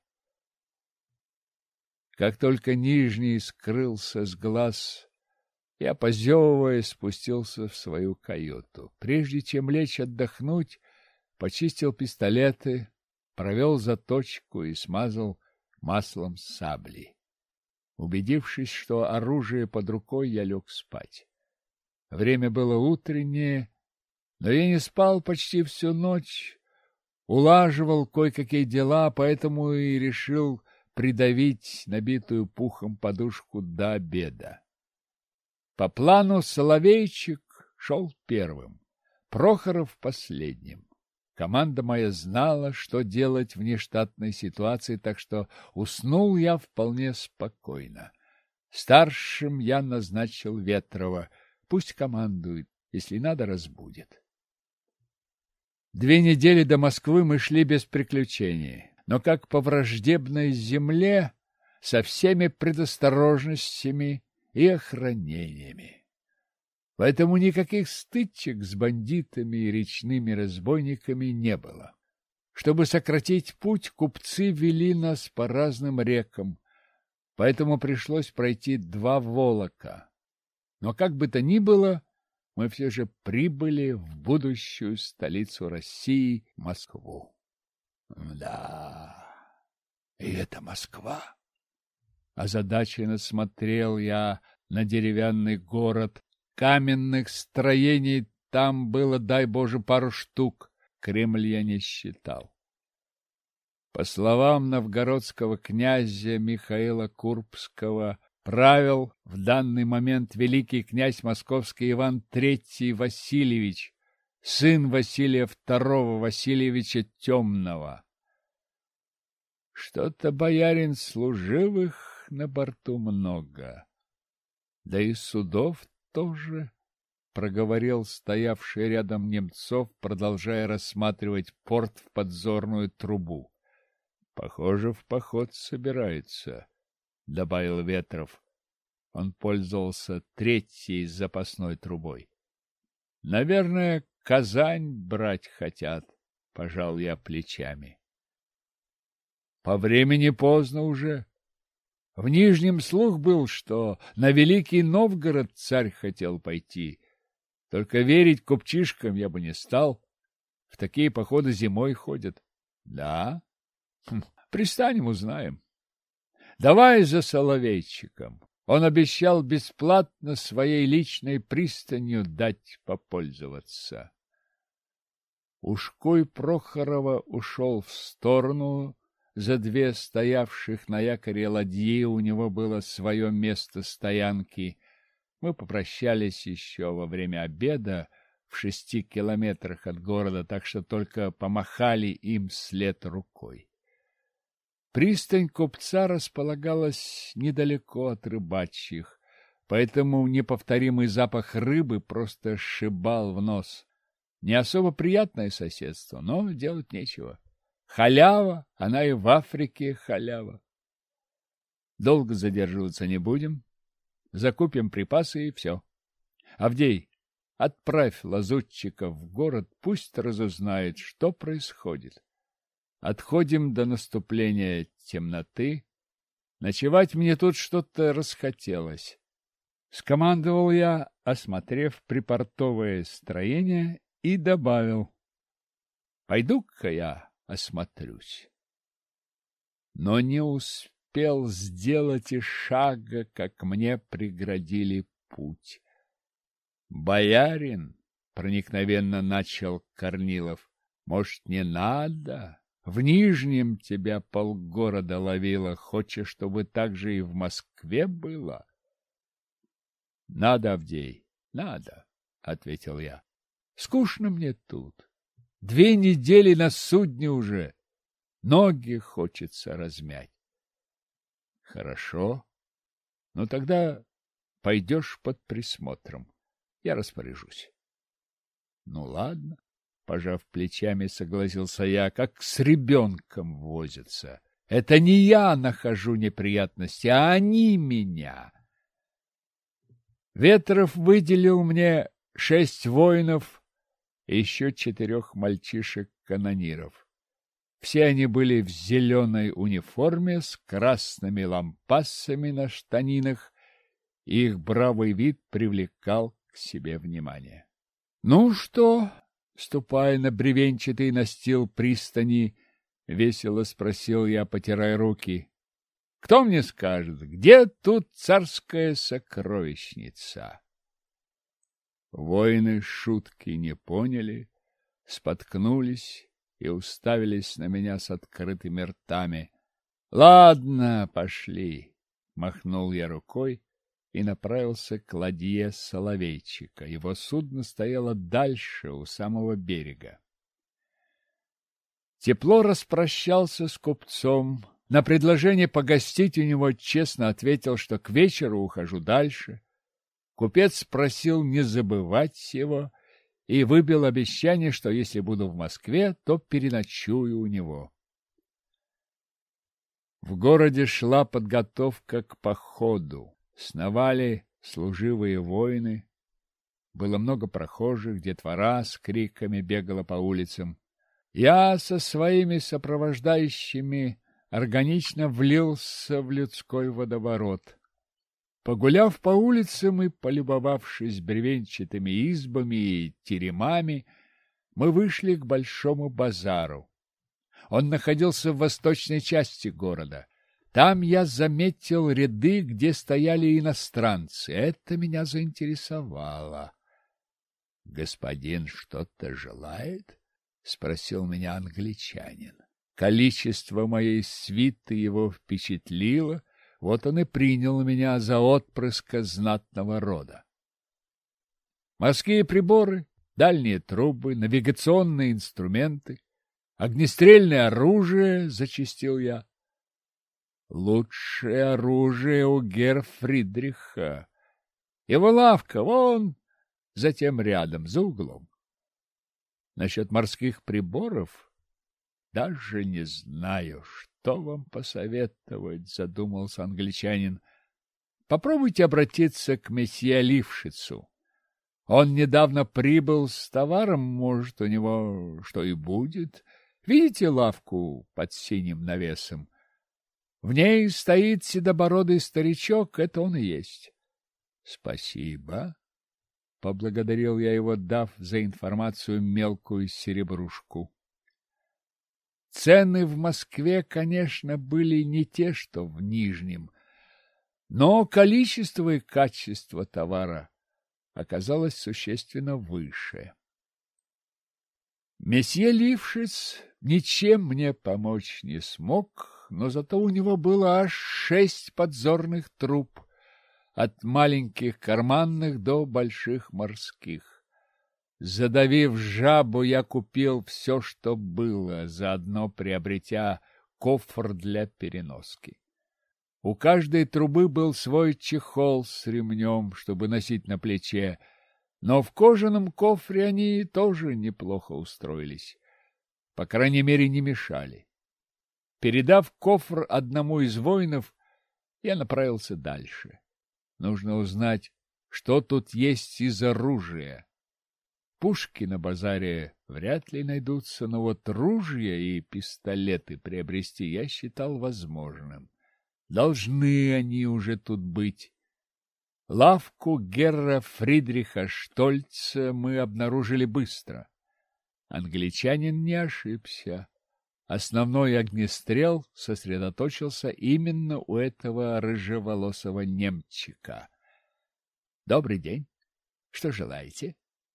Как только Нижний скрылся с глаз, я, позевывая, спустился в свою каюту. Прежде чем лечь отдохнуть, почистил пистолеты, провел заточку и смазал маслом сабли. Убедившись, что оружие под рукой, я лег спать. Время было утреннее, но я не спал почти всю ночь, улаживал кое-какие дела, поэтому и решил придавить набитую пухом подушку до обеда. По плану Соловейчик шел первым, Прохоров последним. Команда моя знала, что делать в нештатной ситуации, так что уснул я вполне спокойно. Старшим я назначил Ветрова. Пусть командует, если надо, разбудит. Две недели до Москвы мы шли без приключений, но как по враждебной земле, со всеми предосторожностями и охранениями. Поэтому никаких стычек с бандитами и речными разбойниками не было. Чтобы сократить путь, купцы вели нас по разным рекам, поэтому пришлось пройти два волока. Но как бы то ни было, мы все же прибыли в будущую столицу России, Москву. Да, и это Москва. Озадаченно смотрел я на деревянный город. Каменных строений там было, дай Боже, пару штук. Кремль я не считал. По словам новгородского князя Михаила Курбского, правил в данный момент великий князь московский Иван Третий Васильевич, сын Василия Второго Васильевича Темного. Что-то, боярин, служивых на борту много, да и судов тоже, проговорил стоявший рядом Немцов, продолжая рассматривать порт в подзорную трубу. Похоже, в поход собирается, добавил Ветров. Он пользовался третьей запасной трубой. Наверное, Казань брать хотят, пожал я плечами. По времени поздно уже. В Нижнем слух был, что на Великий Новгород царь хотел пойти. Только верить купчишкам я бы не стал. В такие походы зимой ходят. Да? Хм, пристанем, узнаем. Давай за Соловейчиком. Он обещал бесплатно своей личной пристанью дать попользоваться. Ушкуй Прохорова ушел в сторону. За две стоявших на якоре ладьи у него было свое место стоянки. Мы попрощались еще во время обеда в шести километрах от города, так что только помахали им вслед рукой. Пристань купца располагалась недалеко от рыбачьих, поэтому неповторимый запах рыбы просто сшибал в нос. Не особо приятное соседство, но делать нечего. Халява, она и в Африке халява. Долго задерживаться не будем. Закупим припасы и все. Авдей, отправь лазутчиков в город, пусть разузнает, что происходит. Отходим до наступления темноты. Ночевать мне тут что-то расхотелось. Скомандовал я, осмотрев припортовое строение, и добавил: пойду-ка я осмотрюсь. Но не успел сделать и шага, как мне преградили путь. «Боярин!» — проникновенно начал Корнилов. «Может, не надо? В Нижнем тебя полгорода ловило. Хочешь, чтобы так же и в Москве было?» «Надо, Авдей, надо», — ответил я. «Скучно мне тут. Две недели на судне уже. Ноги хочется размять». «Хорошо. Ну тогда пойдешь под присмотром. Я распоряжусь». «Ну ладно», — пожав плечами, согласился я, как с ребенком возятся. «Это не я нахожу неприятности, а они меня». Ветров выделил мне шесть воинов и еще четырех мальчишек-канониров. Все они были в зеленой униформе с красными лампасами на штанинах, и их бравый вид привлекал к себе внимание. — Ну что? — ступая на бревенчатый настил пристани, весело спросил я, потирая руки. — Кто мне скажет, где тут царская сокровищница? Воины шутки не поняли, споткнулись и уставились на меня с открытыми ртами. — Ладно, пошли, — махнул я рукой и направился к ладье Соловейчика. Его судно стояло дальше, у самого берега. Тепло распрощался с купцом. На предложение погостить у него честно ответил, что к вечеру ухожу дальше. Купец просил не забывать его и выбил обещание, что если буду в Москве, то переночую у него. В городе шла подготовка к походу. Сновали служивые воины. Было много прохожих, детвора с криками бегала по улицам. Я со своими сопровождающими органично влился в людской водоворот. Погуляв по улицам и полюбовавшись бревенчатыми избами и теремами, мы вышли к большому базару. Он находился в восточной части города. Там я заметил ряды, где стояли иностранцы. Это меня заинтересовало. — Господин что-то желает? — спросил меня англичанин. Количество моей свиты его впечатлило, вот он и принял меня за отпрыска знатного рода. Морские приборы, дальние трубы, навигационные инструменты, огнестрельное оружие, — зачастил я. Лучшее оружие у герр Фридриха. Его лавка вон, затем рядом, за углом. Насчет морских приборов даже не знаю, что вам посоветовать, — задумался англичанин. Попробуйте обратиться к месье Лившицу. Он недавно прибыл с товаром, может, у него что и будет. Видите лавку под синим навесом? В ней стоит седобородый старичок, это он и есть. — Спасибо, — поблагодарил я его, дав за информацию мелкую серебрушку. Цены в Москве, конечно, были не те, что в Нижнем, но количество и качество товара оказалось существенно выше. Месье Лившиц ничем мне помочь не смог, но зато у него было аж шесть подзорных труб, от маленьких карманных до больших морских. Задавив жабу, я купил все, что было, заодно приобретя кофр для переноски. У каждой трубы был свой чехол с ремнем, чтобы носить на плече, но в кожаном кофре они тоже неплохо устроились. По крайней мере, не мешали. Передав кофр одному из воинов, я направился дальше. Нужно узнать, что тут есть из оружия. Пушки на базаре вряд ли найдутся, но вот ружья и пистолеты приобрести я считал возможным. Должны они уже тут быть. Лавку герра Фридриха Штольца мы обнаружили быстро. Англичанин не ошибся. Основной огнестрел сосредоточился именно у этого рыжеволосого немчика. — Добрый день. Что желаете?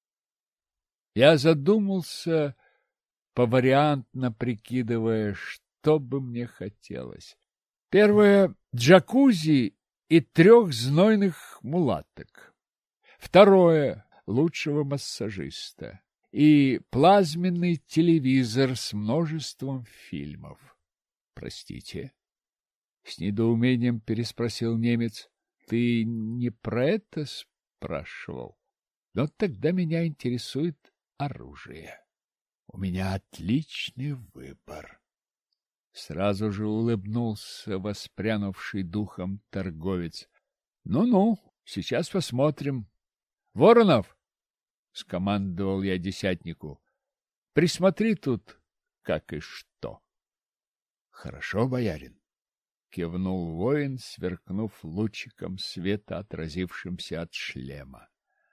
Я задумался, повариантно прикидывая, что бы мне хотелось. Первое — джакузи и трех знойных мулаток. Второе — лучшего массажиста. И плазменный телевизор с множеством фильмов. — Простите? — с недоумением переспросил немец. — Ты не про это спрашивал? Но тогда меня интересует оружие. У меня отличный выбор. Сразу же улыбнулся воспрянувший духом торговец. Ну — Ну-ну, сейчас посмотрим. — Воронов! — скомандовал я десятнику. — Присмотри тут, как и что. — Хорошо, боярин, — кивнул воин, сверкнув лучиком света, отразившимся от шлема.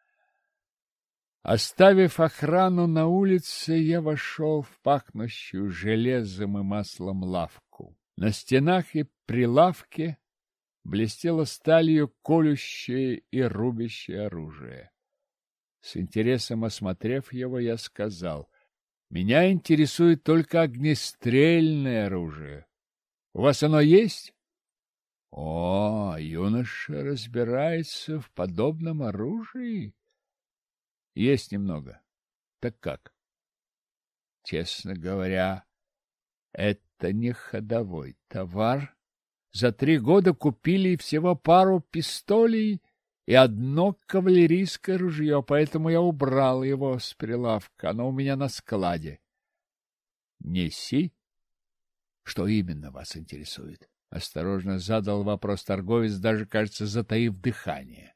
Оставив охрану на улице, я вошел в пахнущую железом и маслом лавку. На стенах и прилавке блестело сталью колющее и рубящее оружие. С интересом осмотрев его, я сказал: «Меня интересует только огнестрельное оружие. У вас оно есть?» «О, юноша разбирается в подобном оружии?» «Есть немного. Так как?» «Честно говоря, это не ходовой товар. За три года купили всего пару пистолей и одно кавалерийское ружье, поэтому я убрал его с прилавка. Оно у меня на складе». «Неси. Что именно вас интересует?» — осторожно задал вопрос торговец, даже, кажется, затаив дыхание.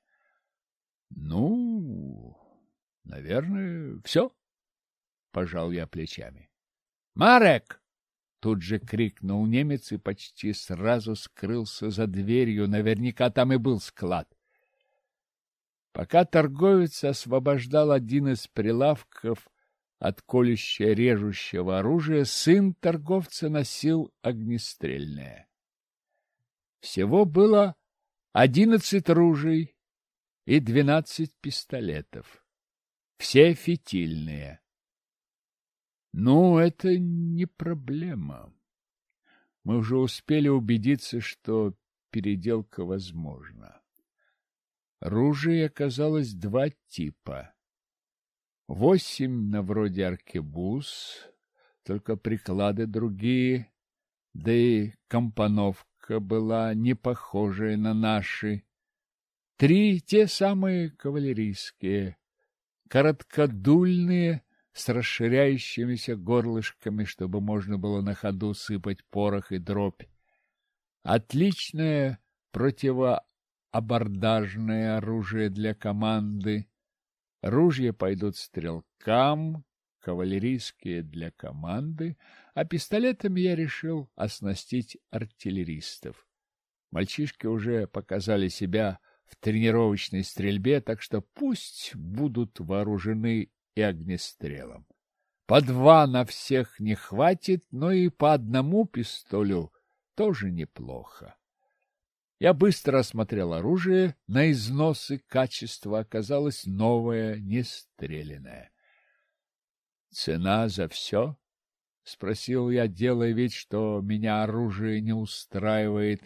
«Ну, наверное, все», — пожал я плечами. Марек! Тут же крикнул немец и почти сразу скрылся за дверью. Наверняка там и был склад. Пока торговец освобождал один из прилавков от колюще-режущего оружия, сын торговца носил огнестрельное. Всего было одиннадцать ружей и двенадцать пистолетов. Все фитильные. Ну, это не проблема. Мы уже успели убедиться, что переделка возможна. Ружей оказалось два типа. Восемь на вроде аркебуз, только приклады другие, да и компоновка была не похожая на наши. Три те самые кавалерийские, короткодульные, с расширяющимися горлышками, чтобы можно было на ходу сыпать порох и дробь. Отличное противоабордажное оружие для команды. Ружья пойдут стрелкам, кавалерийские для команды, а пистолетами я решил оснастить артиллеристов. Мальчишки уже показали себя в тренировочной стрельбе, так что пусть будут вооружены и огнестрелом. По два на всех не хватит, но и по одному пистолю тоже неплохо. Я быстро осмотрел оружие, на износ и качество оказалось новое, не стреляное. — Цена за все? — спросил я, делая вид, что меня оружие не устраивает.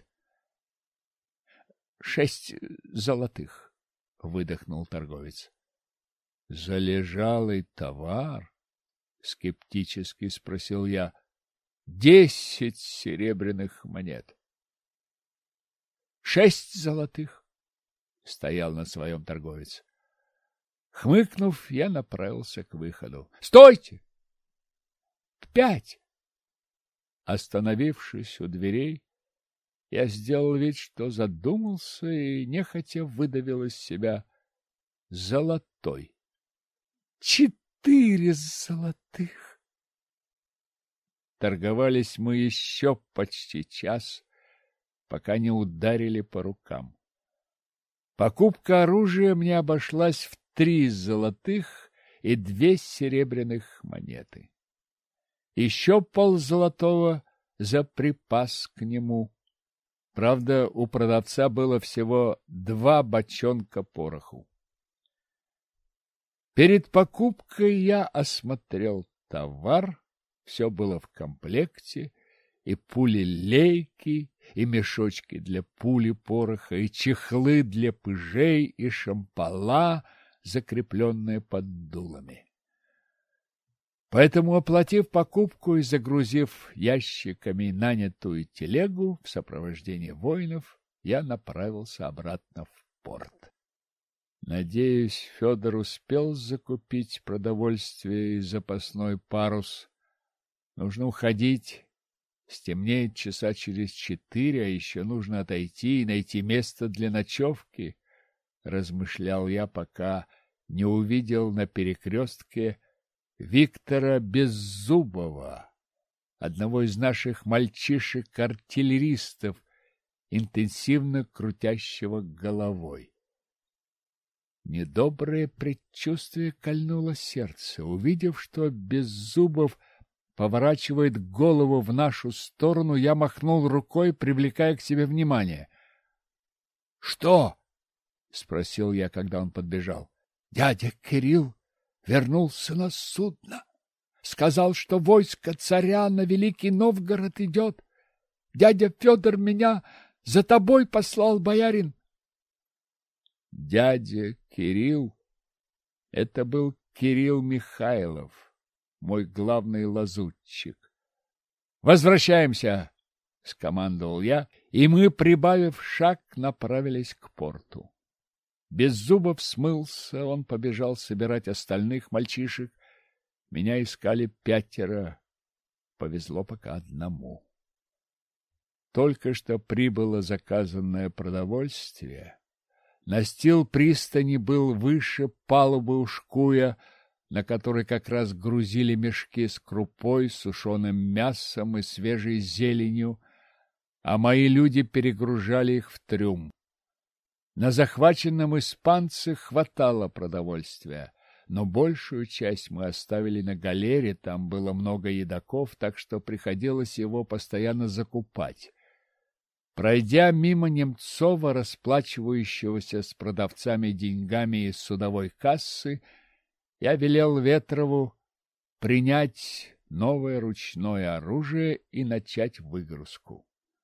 — Шесть золотых, — выдохнул торговец. — Залежалый товар? — скептически спросил я. — Десять серебряных монет. — Шесть золотых, — стоял на своем торговец. Хмыкнув, я направился к выходу. — Стойте! — Пять! Остановившись у дверей, я сделал вид, что задумался и нехотя выдавил из себя золотой. Четыре золотых. Торговались мы еще почти час, пока не ударили по рукам. Покупка оружия мне обошлась в три золотых и две серебряных монеты. Еще ползолотого за припас к нему. Правда, у продавца было всего два бочонка пороху. Перед покупкой я осмотрел товар, все было в комплекте, и пули-лейки, и мешочки для пули пороха, и чехлы для пыжей, и шампала, закрепленные под дулами. Поэтому, оплатив покупку и загрузив ящиками нанятую телегу в сопровождении воинов, я направился обратно в порт. Надеюсь, Федор успел закупить продовольствие и запасной парус. Нужно уходить. Стемнеет часа через четыре, а еще нужно отойти и найти место для ночевки, — размышлял я, пока не увидел на перекрестке Виктора Беззубова, одного из наших мальчишек-артиллеристов, интенсивно крутящего головой. Недоброе предчувствие кольнуло сердце. Увидев, что Беззубов поворачивает голову в нашу сторону, я махнул рукой, привлекая к себе внимание. — Что? — спросил я, когда он подбежал. — Дядя Кирилл вернулся на судно. Сказал, что войско царя на Великий Новгород идет. Дядя Федор меня за тобой послал, боярин. Дядя Кирилл — это был Кирилл Михайлов, мой главный лазутчик. «Возвращаемся!» — скомандовал я, и мы, прибавив шаг, направились к порту. Беззубов смылся, он побежал собирать остальных мальчишек. Меня искали пятеро, повезло пока одному. Только что прибыло заказанное продовольствие. Настил пристани был выше палубы ушкуя, на который как раз грузили мешки с крупой, сушеным мясом и свежей зеленью, а мои люди перегружали их в трюм. На захваченном испанце хватало продовольствия, но большую часть мы оставили на галере, там было много едоков, так что приходилось его постоянно закупать. Пройдя мимо Немцова, расплачивающегося с продавцами деньгами из судовой кассы, я велел Ветрову принять новое ручное оружие и начать выгрузку.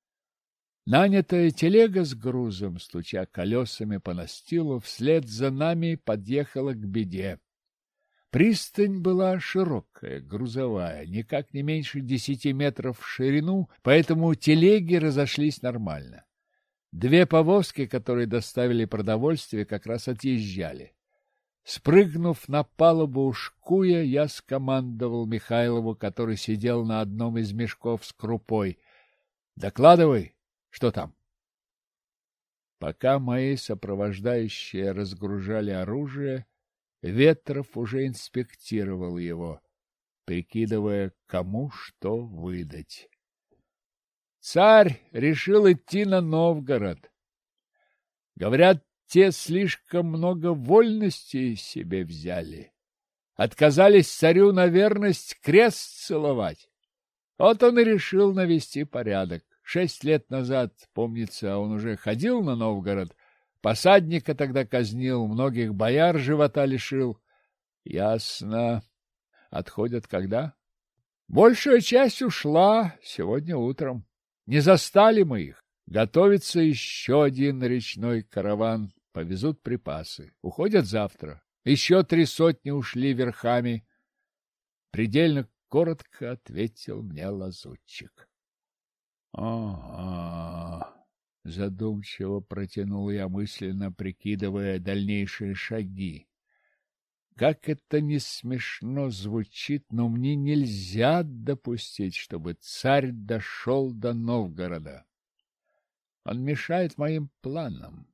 Нанятая телега с грузом, стуча колесами по настилу, вслед за нами подъехала к беде. Пристань была широкая, грузовая, никак не меньше десяти метров в ширину, поэтому телеги разошлись нормально. Две повозки, которые доставили продовольствие, как раз отъезжали. Спрыгнув на палубу ушкуя, я скомандовал Михайлову, который сидел на одном из мешков с крупой: «Докладывай, что там?» Пока мои сопровождающие разгружали оружие, Ветров уже инспектировал его, прикидывая, кому что выдать. Царь решил идти на Новгород. Говорят, те слишком много вольности себе взяли. Отказались царю на верность крест целовать. Вот он и решил навести порядок. Шесть лет назад, помнится, он уже ходил на Новгород, посадника тогда казнил, многих бояр живота лишил. Ясно. Отходят когда? Большая часть ушла сегодня утром. Не застали мы их. Готовится еще один речной караван. Повезут припасы. Уходят завтра. Еще три сотни ушли верхами. Предельно коротко ответил мне лазутчик. — Ага. Задумчиво протянул я, мысленно прикидывая дальнейшие шаги. Как это не смешно звучит, но мне нельзя допустить, чтобы царь дошел до Новгорода. Он мешает моим планам.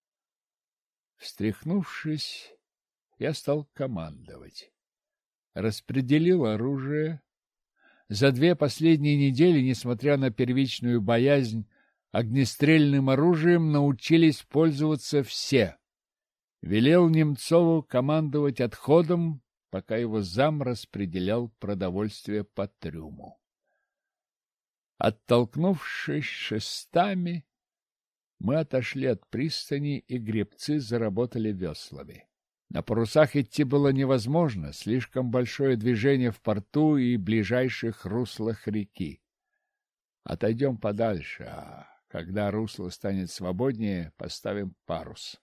Встряхнувшись, я стал командовать. Распределил оружие. За две последние недели, несмотря на первичную боязнь, огнестрельным оружием научились пользоваться все. Велел Немцову командовать отходом, пока его зам распределял продовольствие по трюму. Оттолкнувшись шестами, мы отошли от пристани, и гребцы заработали веслами. На парусах идти было невозможно, слишком большое движение в порту и ближайших руслах реки. Отойдем подальше, а когда русло станет свободнее, поставим парус.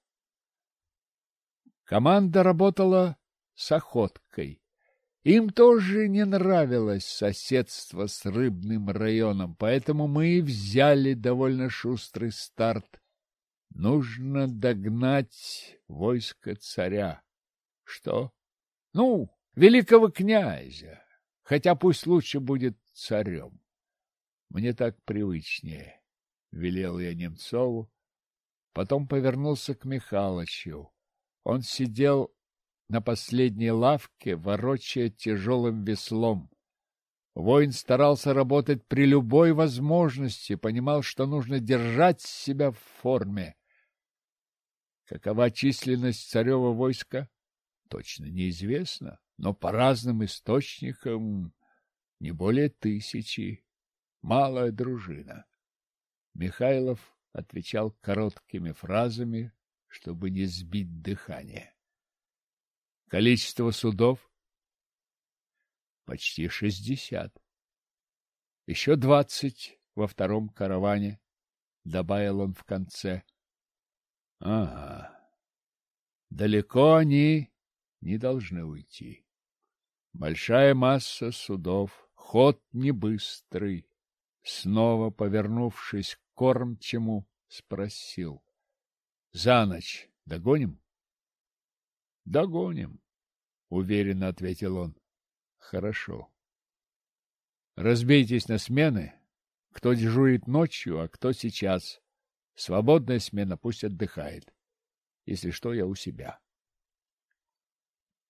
Команда работала с охоткой. Им тоже не нравилось соседство с рыбным районом, поэтому мы и взяли довольно шустрый старт. Нужно догнать войско царя. Что? Ну, великого князя, хотя пусть лучше будет царем. Мне так привычнее, — велел я Немцову. Потом повернулся к Михалычу. Он сидел на последней лавке, ворочая тяжелым веслом. Воин старался работать при любой возможности, понимал, что нужно держать себя в форме. Какова численность царева войска? Точно неизвестно, но по разным источникам не более тысячи. Малая дружина. Михайлов отвечал короткими фразами, чтобы не сбить дыхание. Количество судов? Почти шестьдесят. Еще двадцать во втором караване, добавил он в конце. Ага. Далеко они не должны уйти. Большая масса судов, ход не быстрый. Снова повернувшись к кормчему, спросил: за ночь догоним? Догоним, уверенно ответил он. Хорошо. Разбейтесь на смены, кто дежурит ночью, а кто сейчас. Свободная смена пусть отдыхает. Если что, я у себя.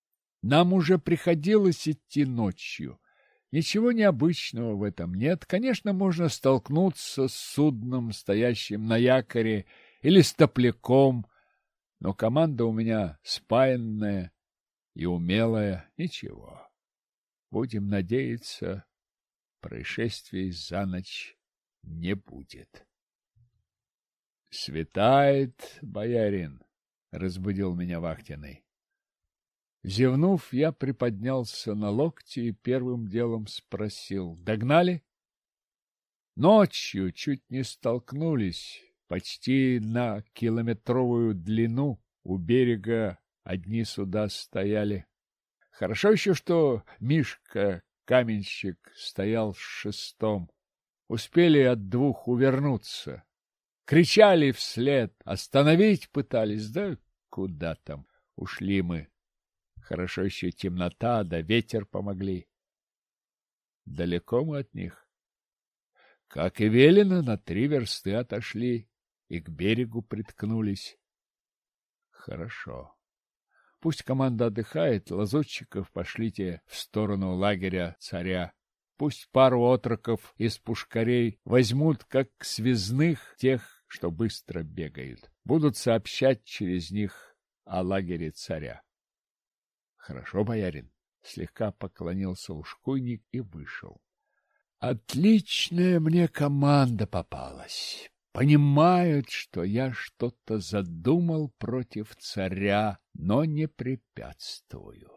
Нам уже приходилось идти ночью. Ничего необычного в этом нет. Конечно, можно столкнуться с судном, стоящим на якоре, или с топляком, но команда у меня спаянная и умелая. Ничего. Будем надеяться, происшествий за ночь не будет. — Светает, боярин, — разбудил меня вахтенный. Зевнув, я приподнялся на локти и первым делом спросил: догнали? Ночью чуть не столкнулись, почти на километровую длину у берега одни суда стояли. Хорошо еще, что Мишка, каменщик, стоял с шестом. Успели от двух увернуться. Кричали вслед, остановить пытались, да куда там, ушли мы. Хорошо еще темнота, да ветер помогли. Далеко мы от них. Как и велено, на три версты отошли и к берегу приткнулись. Хорошо. Пусть команда отдыхает, лазутчиков пошлите в сторону лагеря царя. Пусть пару отроков из пушкарей возьмут, как связных, тех, что быстро бегают. Будут сообщать через них о лагере царя. Хорошо, боярин. Слегка поклонился ушкуйник и вышел. Отличная мне команда попалась. Понимают, что я что-то задумал против царя, но не препятствуют.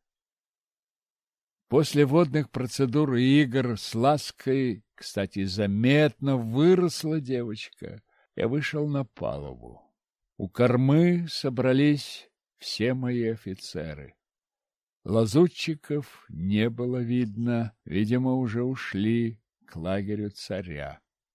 После водных процедур и игр с Лаской, кстати, заметно выросла девочка. Я вышел на палубу. У кормы собрались все мои офицеры. Лазутчиков не было видно, видимо, уже ушли к лагерю царя.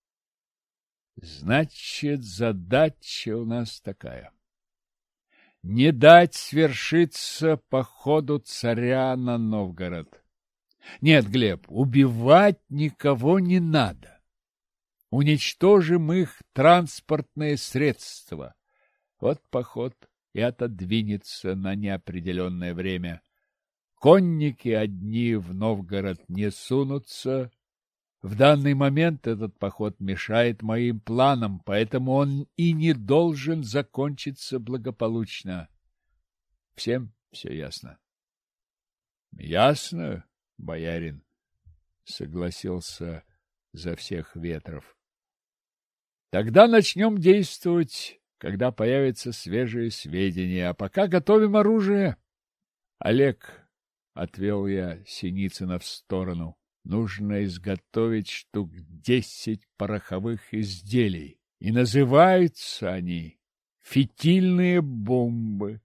Значит, задача у нас такая: не дать свершиться походу царя на Новгород. Нет, Глеб, убивать никого не надо. Уничтожим их транспортные средства. Вот поход и отодвинется на неопределенное время. Конники одни в Новгород не сунутся. В данный момент этот поход мешает моим планам, поэтому он и не должен закончиться благополучно. Всем все ясно? — Ясно, боярин, — согласился за всех ветров. — Тогда начнем действовать, когда появятся свежие сведения, а пока готовим оружие. Олег, — отвел я Синицына в сторону, — нужно изготовить штук десять пороховых изделий, и называются они фитильные бомбы.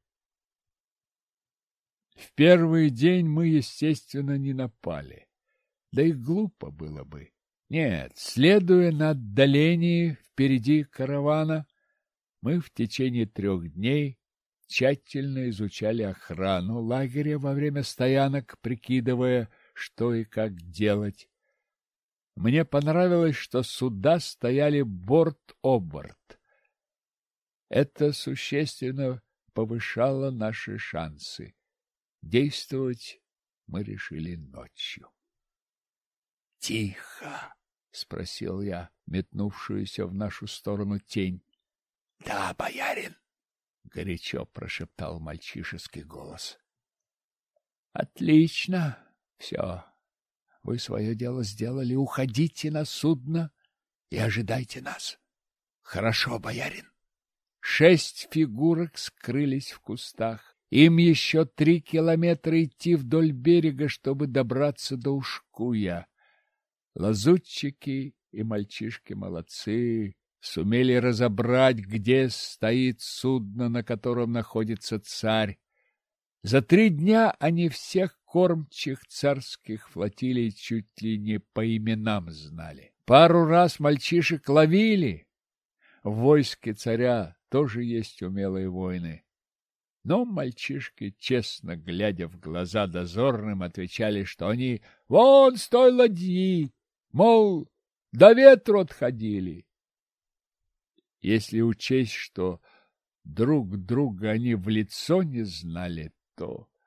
В первый день мы, естественно, не напали, да и глупо было бы. Нет, следуя на отдалении впереди каравана, мы в течение трех дней тщательно изучали охрану лагеря во время стоянок, прикидывая, что и как делать. Мне понравилось, что суда стояли борт-о-борт. Это существенно повышало наши шансы. Действовать мы решили ночью. — Тихо! — спросил я метнувшуюся в нашу сторону тень. — Да, боярин! — горячо прошептал мальчишеский голос. — Отлично! Все, вы свое дело сделали. Уходите на судно и ожидайте нас. — Хорошо, боярин. Шесть фигурок скрылись в кустах. Им еще три километра идти вдоль берега, чтобы добраться до Ушкуя. Лазутчики и мальчишки молодцы. Сумели разобрать, где стоит судно, на котором находится царь. За три дня они всех кормчих царских флотилий чуть ли не по именам знали. Пару раз мальчишек ловили. В войске царя тоже есть умелые воины. Но мальчишки, честно глядя в глаза дозорным, отвечали, что они вон с той ладьи, мол, до ветру отходили. Если учесть, что друг друга они в лицо не знали, то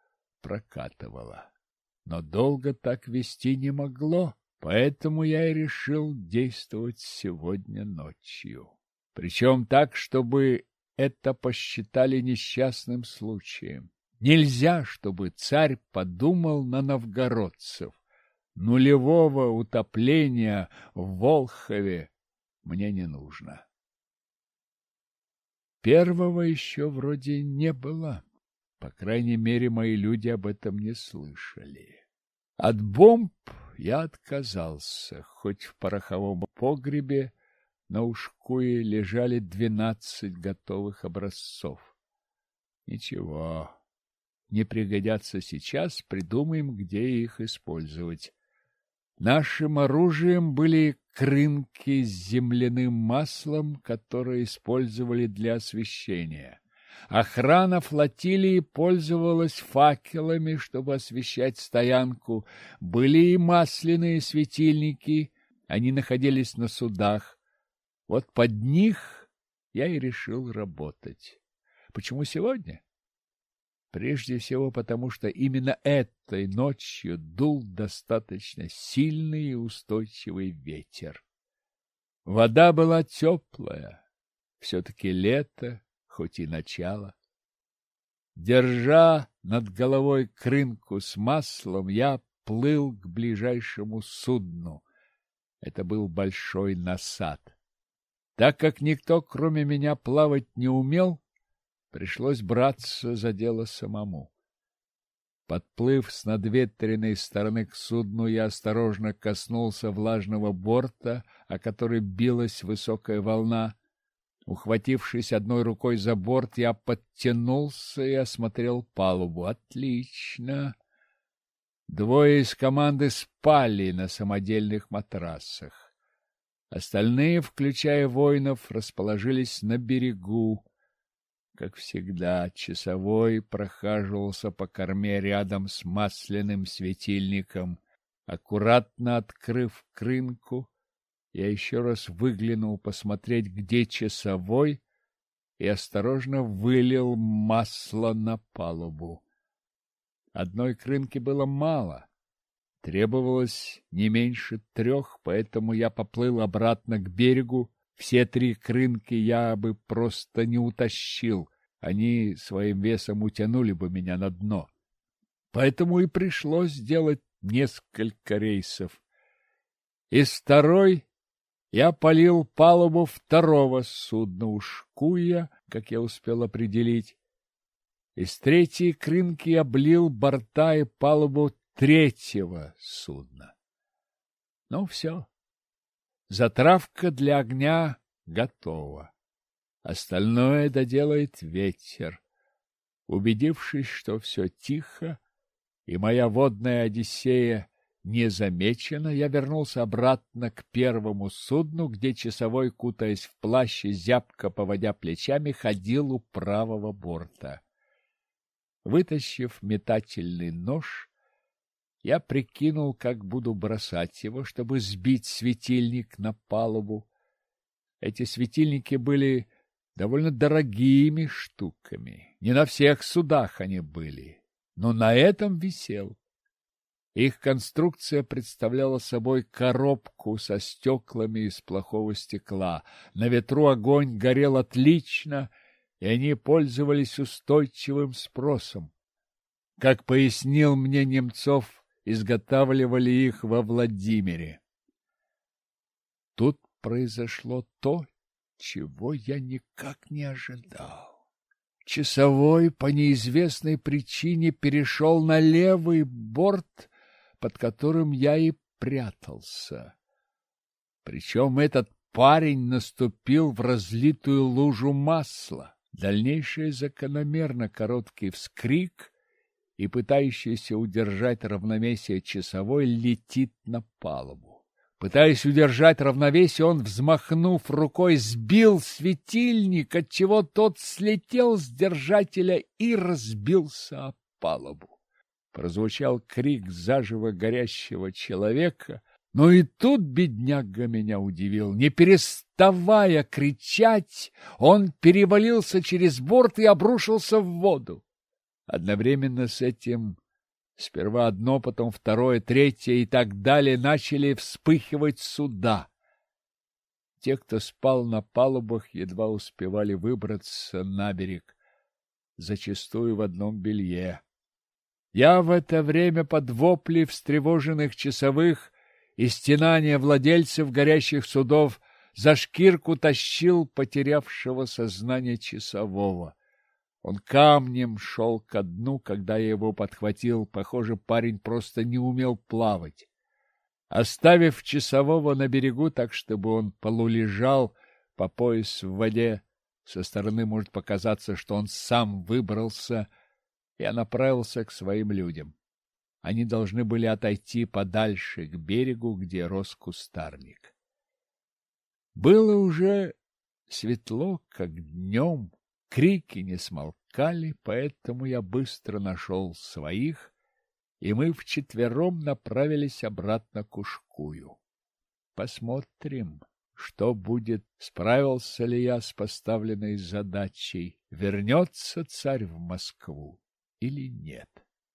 прокатывало. Но долго так вести не могло, поэтому я и решил действовать сегодня ночью. Причем так, чтобы это посчитали несчастным случаем. Нельзя, чтобы царь подумал на новгородцев. Нулевого утопления в Волхове мне не нужно. Первого еще вроде не было. По крайней мере, мои люди об этом не слышали. От бомб я отказался, хоть в пороховом погребе на Ушкуе лежали двенадцать готовых образцов. Ничего, не пригодятся сейчас, придумаем, где их использовать. Нашим оружием были крынки с земляным маслом, которые использовали для освещения. Охрана флотилии пользовалась факелами, чтобы освещать стоянку. Были и масляные светильники, они находились на судах. Вот под них я и решил работать. Почему сегодня? Прежде всего потому, что именно этой ночью дул достаточно сильный и устойчивый ветер. Вода была теплая, все-таки лето, хоть и начало. Держа над головой крынку с маслом, я плыл к ближайшему судну. Это был большой насад. Так как никто, кроме меня, плавать не умел, пришлось браться за дело самому. Подплыв с надветренной стороны к судну, я осторожно коснулся влажного борта, о который билась высокая волна. Ухватившись одной рукой за борт, я подтянулся и осмотрел палубу. Отлично! Двое из команды спали на самодельных матрасах. Остальные, включая воинов, расположились на берегу. Как всегда, часовой прохаживался по корме рядом с масляным светильником. Аккуратно открыв крынку, я еще раз выглянул посмотреть, где часовой, и осторожно вылил масло на палубу. Одной крынки было мало, требовалось не меньше трех, поэтому я поплыл обратно к берегу. Все три крынки я бы просто не утащил, они своим весом утянули бы меня на дно. Поэтому и пришлось сделать несколько рейсов. Из второй я полил палубу второго судна Ушкуя, как я успел определить. Из третьей крынки я облил борта и палубу третьего судна. Ну, все. Затравка для огня готова. Остальное доделает ветер. Убедившись, что все тихо, и моя водная Одиссея не замечена, я вернулся обратно к первому судну, где часовой, кутаясь в плащ и зябко поводя плечами, ходил у правого борта. Вытащив метательный нож, я прикинул, как буду бросать его, чтобы сбить светильник на палубу. Эти светильники были довольно дорогими штуками. Не на всех судах они были, но на этом висел. Их конструкция представляла собой коробку со стеклами из плохого стекла. На ветру огонь горел отлично, и они пользовались устойчивым спросом. Как пояснил мне Немцов, изготавливали их во Владимире. Тут произошло то, чего я никак не ожидал. Часовой по неизвестной причине перешел на левый борт, под которым я и прятался. Причем этот парень наступил в разлитую лужу масла. Дальнейшее закономерно: короткий вскрик, и пытающийся удержать равновесие часовой летит на палубу. Пытаясь удержать равновесие, он, взмахнув рукой, сбил светильник, отчего тот слетел с держателя и разбился о палубу. Прозвучал крик заживо горящего человека, но и тут бедняга меня удивил. Не переставая кричать, он перевалился через борт и обрушился в воду. Одновременно с этим Сперва одно, потом второе, третье и так далее начали вспыхивать суда. Те, кто спал на палубах, едва успевали выбраться на берег, зачастую в одном белье. Я в это время под вопли встревоженных часовых и стенания владельцев горящих судов за шкирку тащил потерявшего сознание часового. Он камнем шел ко дну, когда я его подхватил. Похоже, парень просто не умел плавать. Оставив часового на берегу так, чтобы он полулежал по пояс в воде, со стороны может показаться, что он сам выбрался, я направился к своим людям. Они должны были отойти подальше, к берегу, где рос кустарник. Было уже светло, как днем. Крики не смолкали, поэтому я быстро нашел своих, и мы вчетвером направились обратно к Ушкую. Посмотрим, что будет, справился ли я с поставленной задачей, вернется царь в Москву или нет.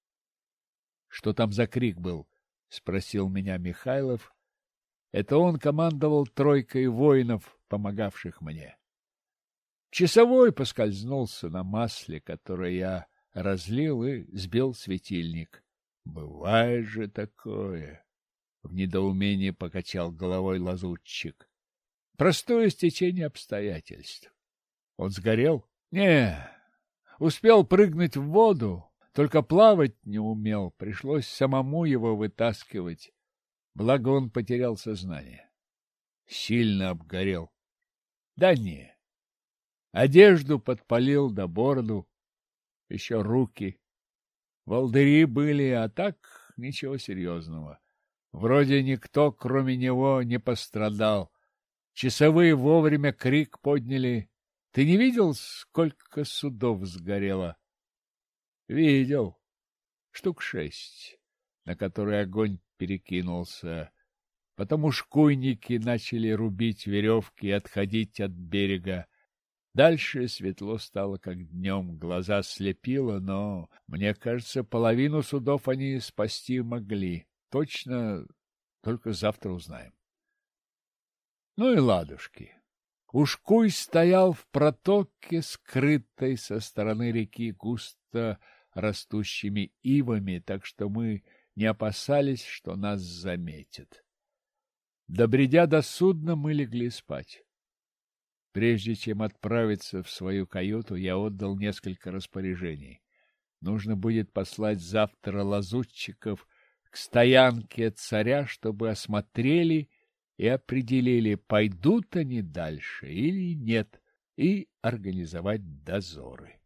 — Что там за крик был? — спросил меня Михайлов. Это он командовал тройкой воинов, помогавших мне. Часовой поскользнулся на масле, которое я разлил, и сбил светильник. Бывает же такое. В недоумении покачал головой лазутчик. Простое стечение обстоятельств. Он сгорел? Не, успел прыгнуть в воду, только плавать не умел. Пришлось самому его вытаскивать. Благо он потерял сознание. Сильно обгорел. Да не. Одежду подпалил до бороду, еще руки. Волдыри были, а так ничего серьезного. Вроде никто, кроме него, не пострадал. Часовые вовремя крик подняли. Ты не видел, сколько судов сгорело? Видел. Штук шесть, на которые огонь перекинулся. Потом ушкуйники начали рубить веревки и отходить от берега. Дальше светло стало, как днем, глаза слепило, но, мне кажется, половину судов они спасти могли. Точно, только завтра узнаем. Ну и ладушки. Ушкуй стоял в протоке, скрытой со стороны реки густо растущими ивами, так что мы не опасались, что нас заметят. Добредя до судна, мы легли спать. Прежде чем отправиться в свою каюту, я отдал несколько распоряжений. Нужно будет послать завтра лазутчиков к стоянке царя, чтобы осмотрели и определили, пойдут они дальше или нет, и организовать дозоры.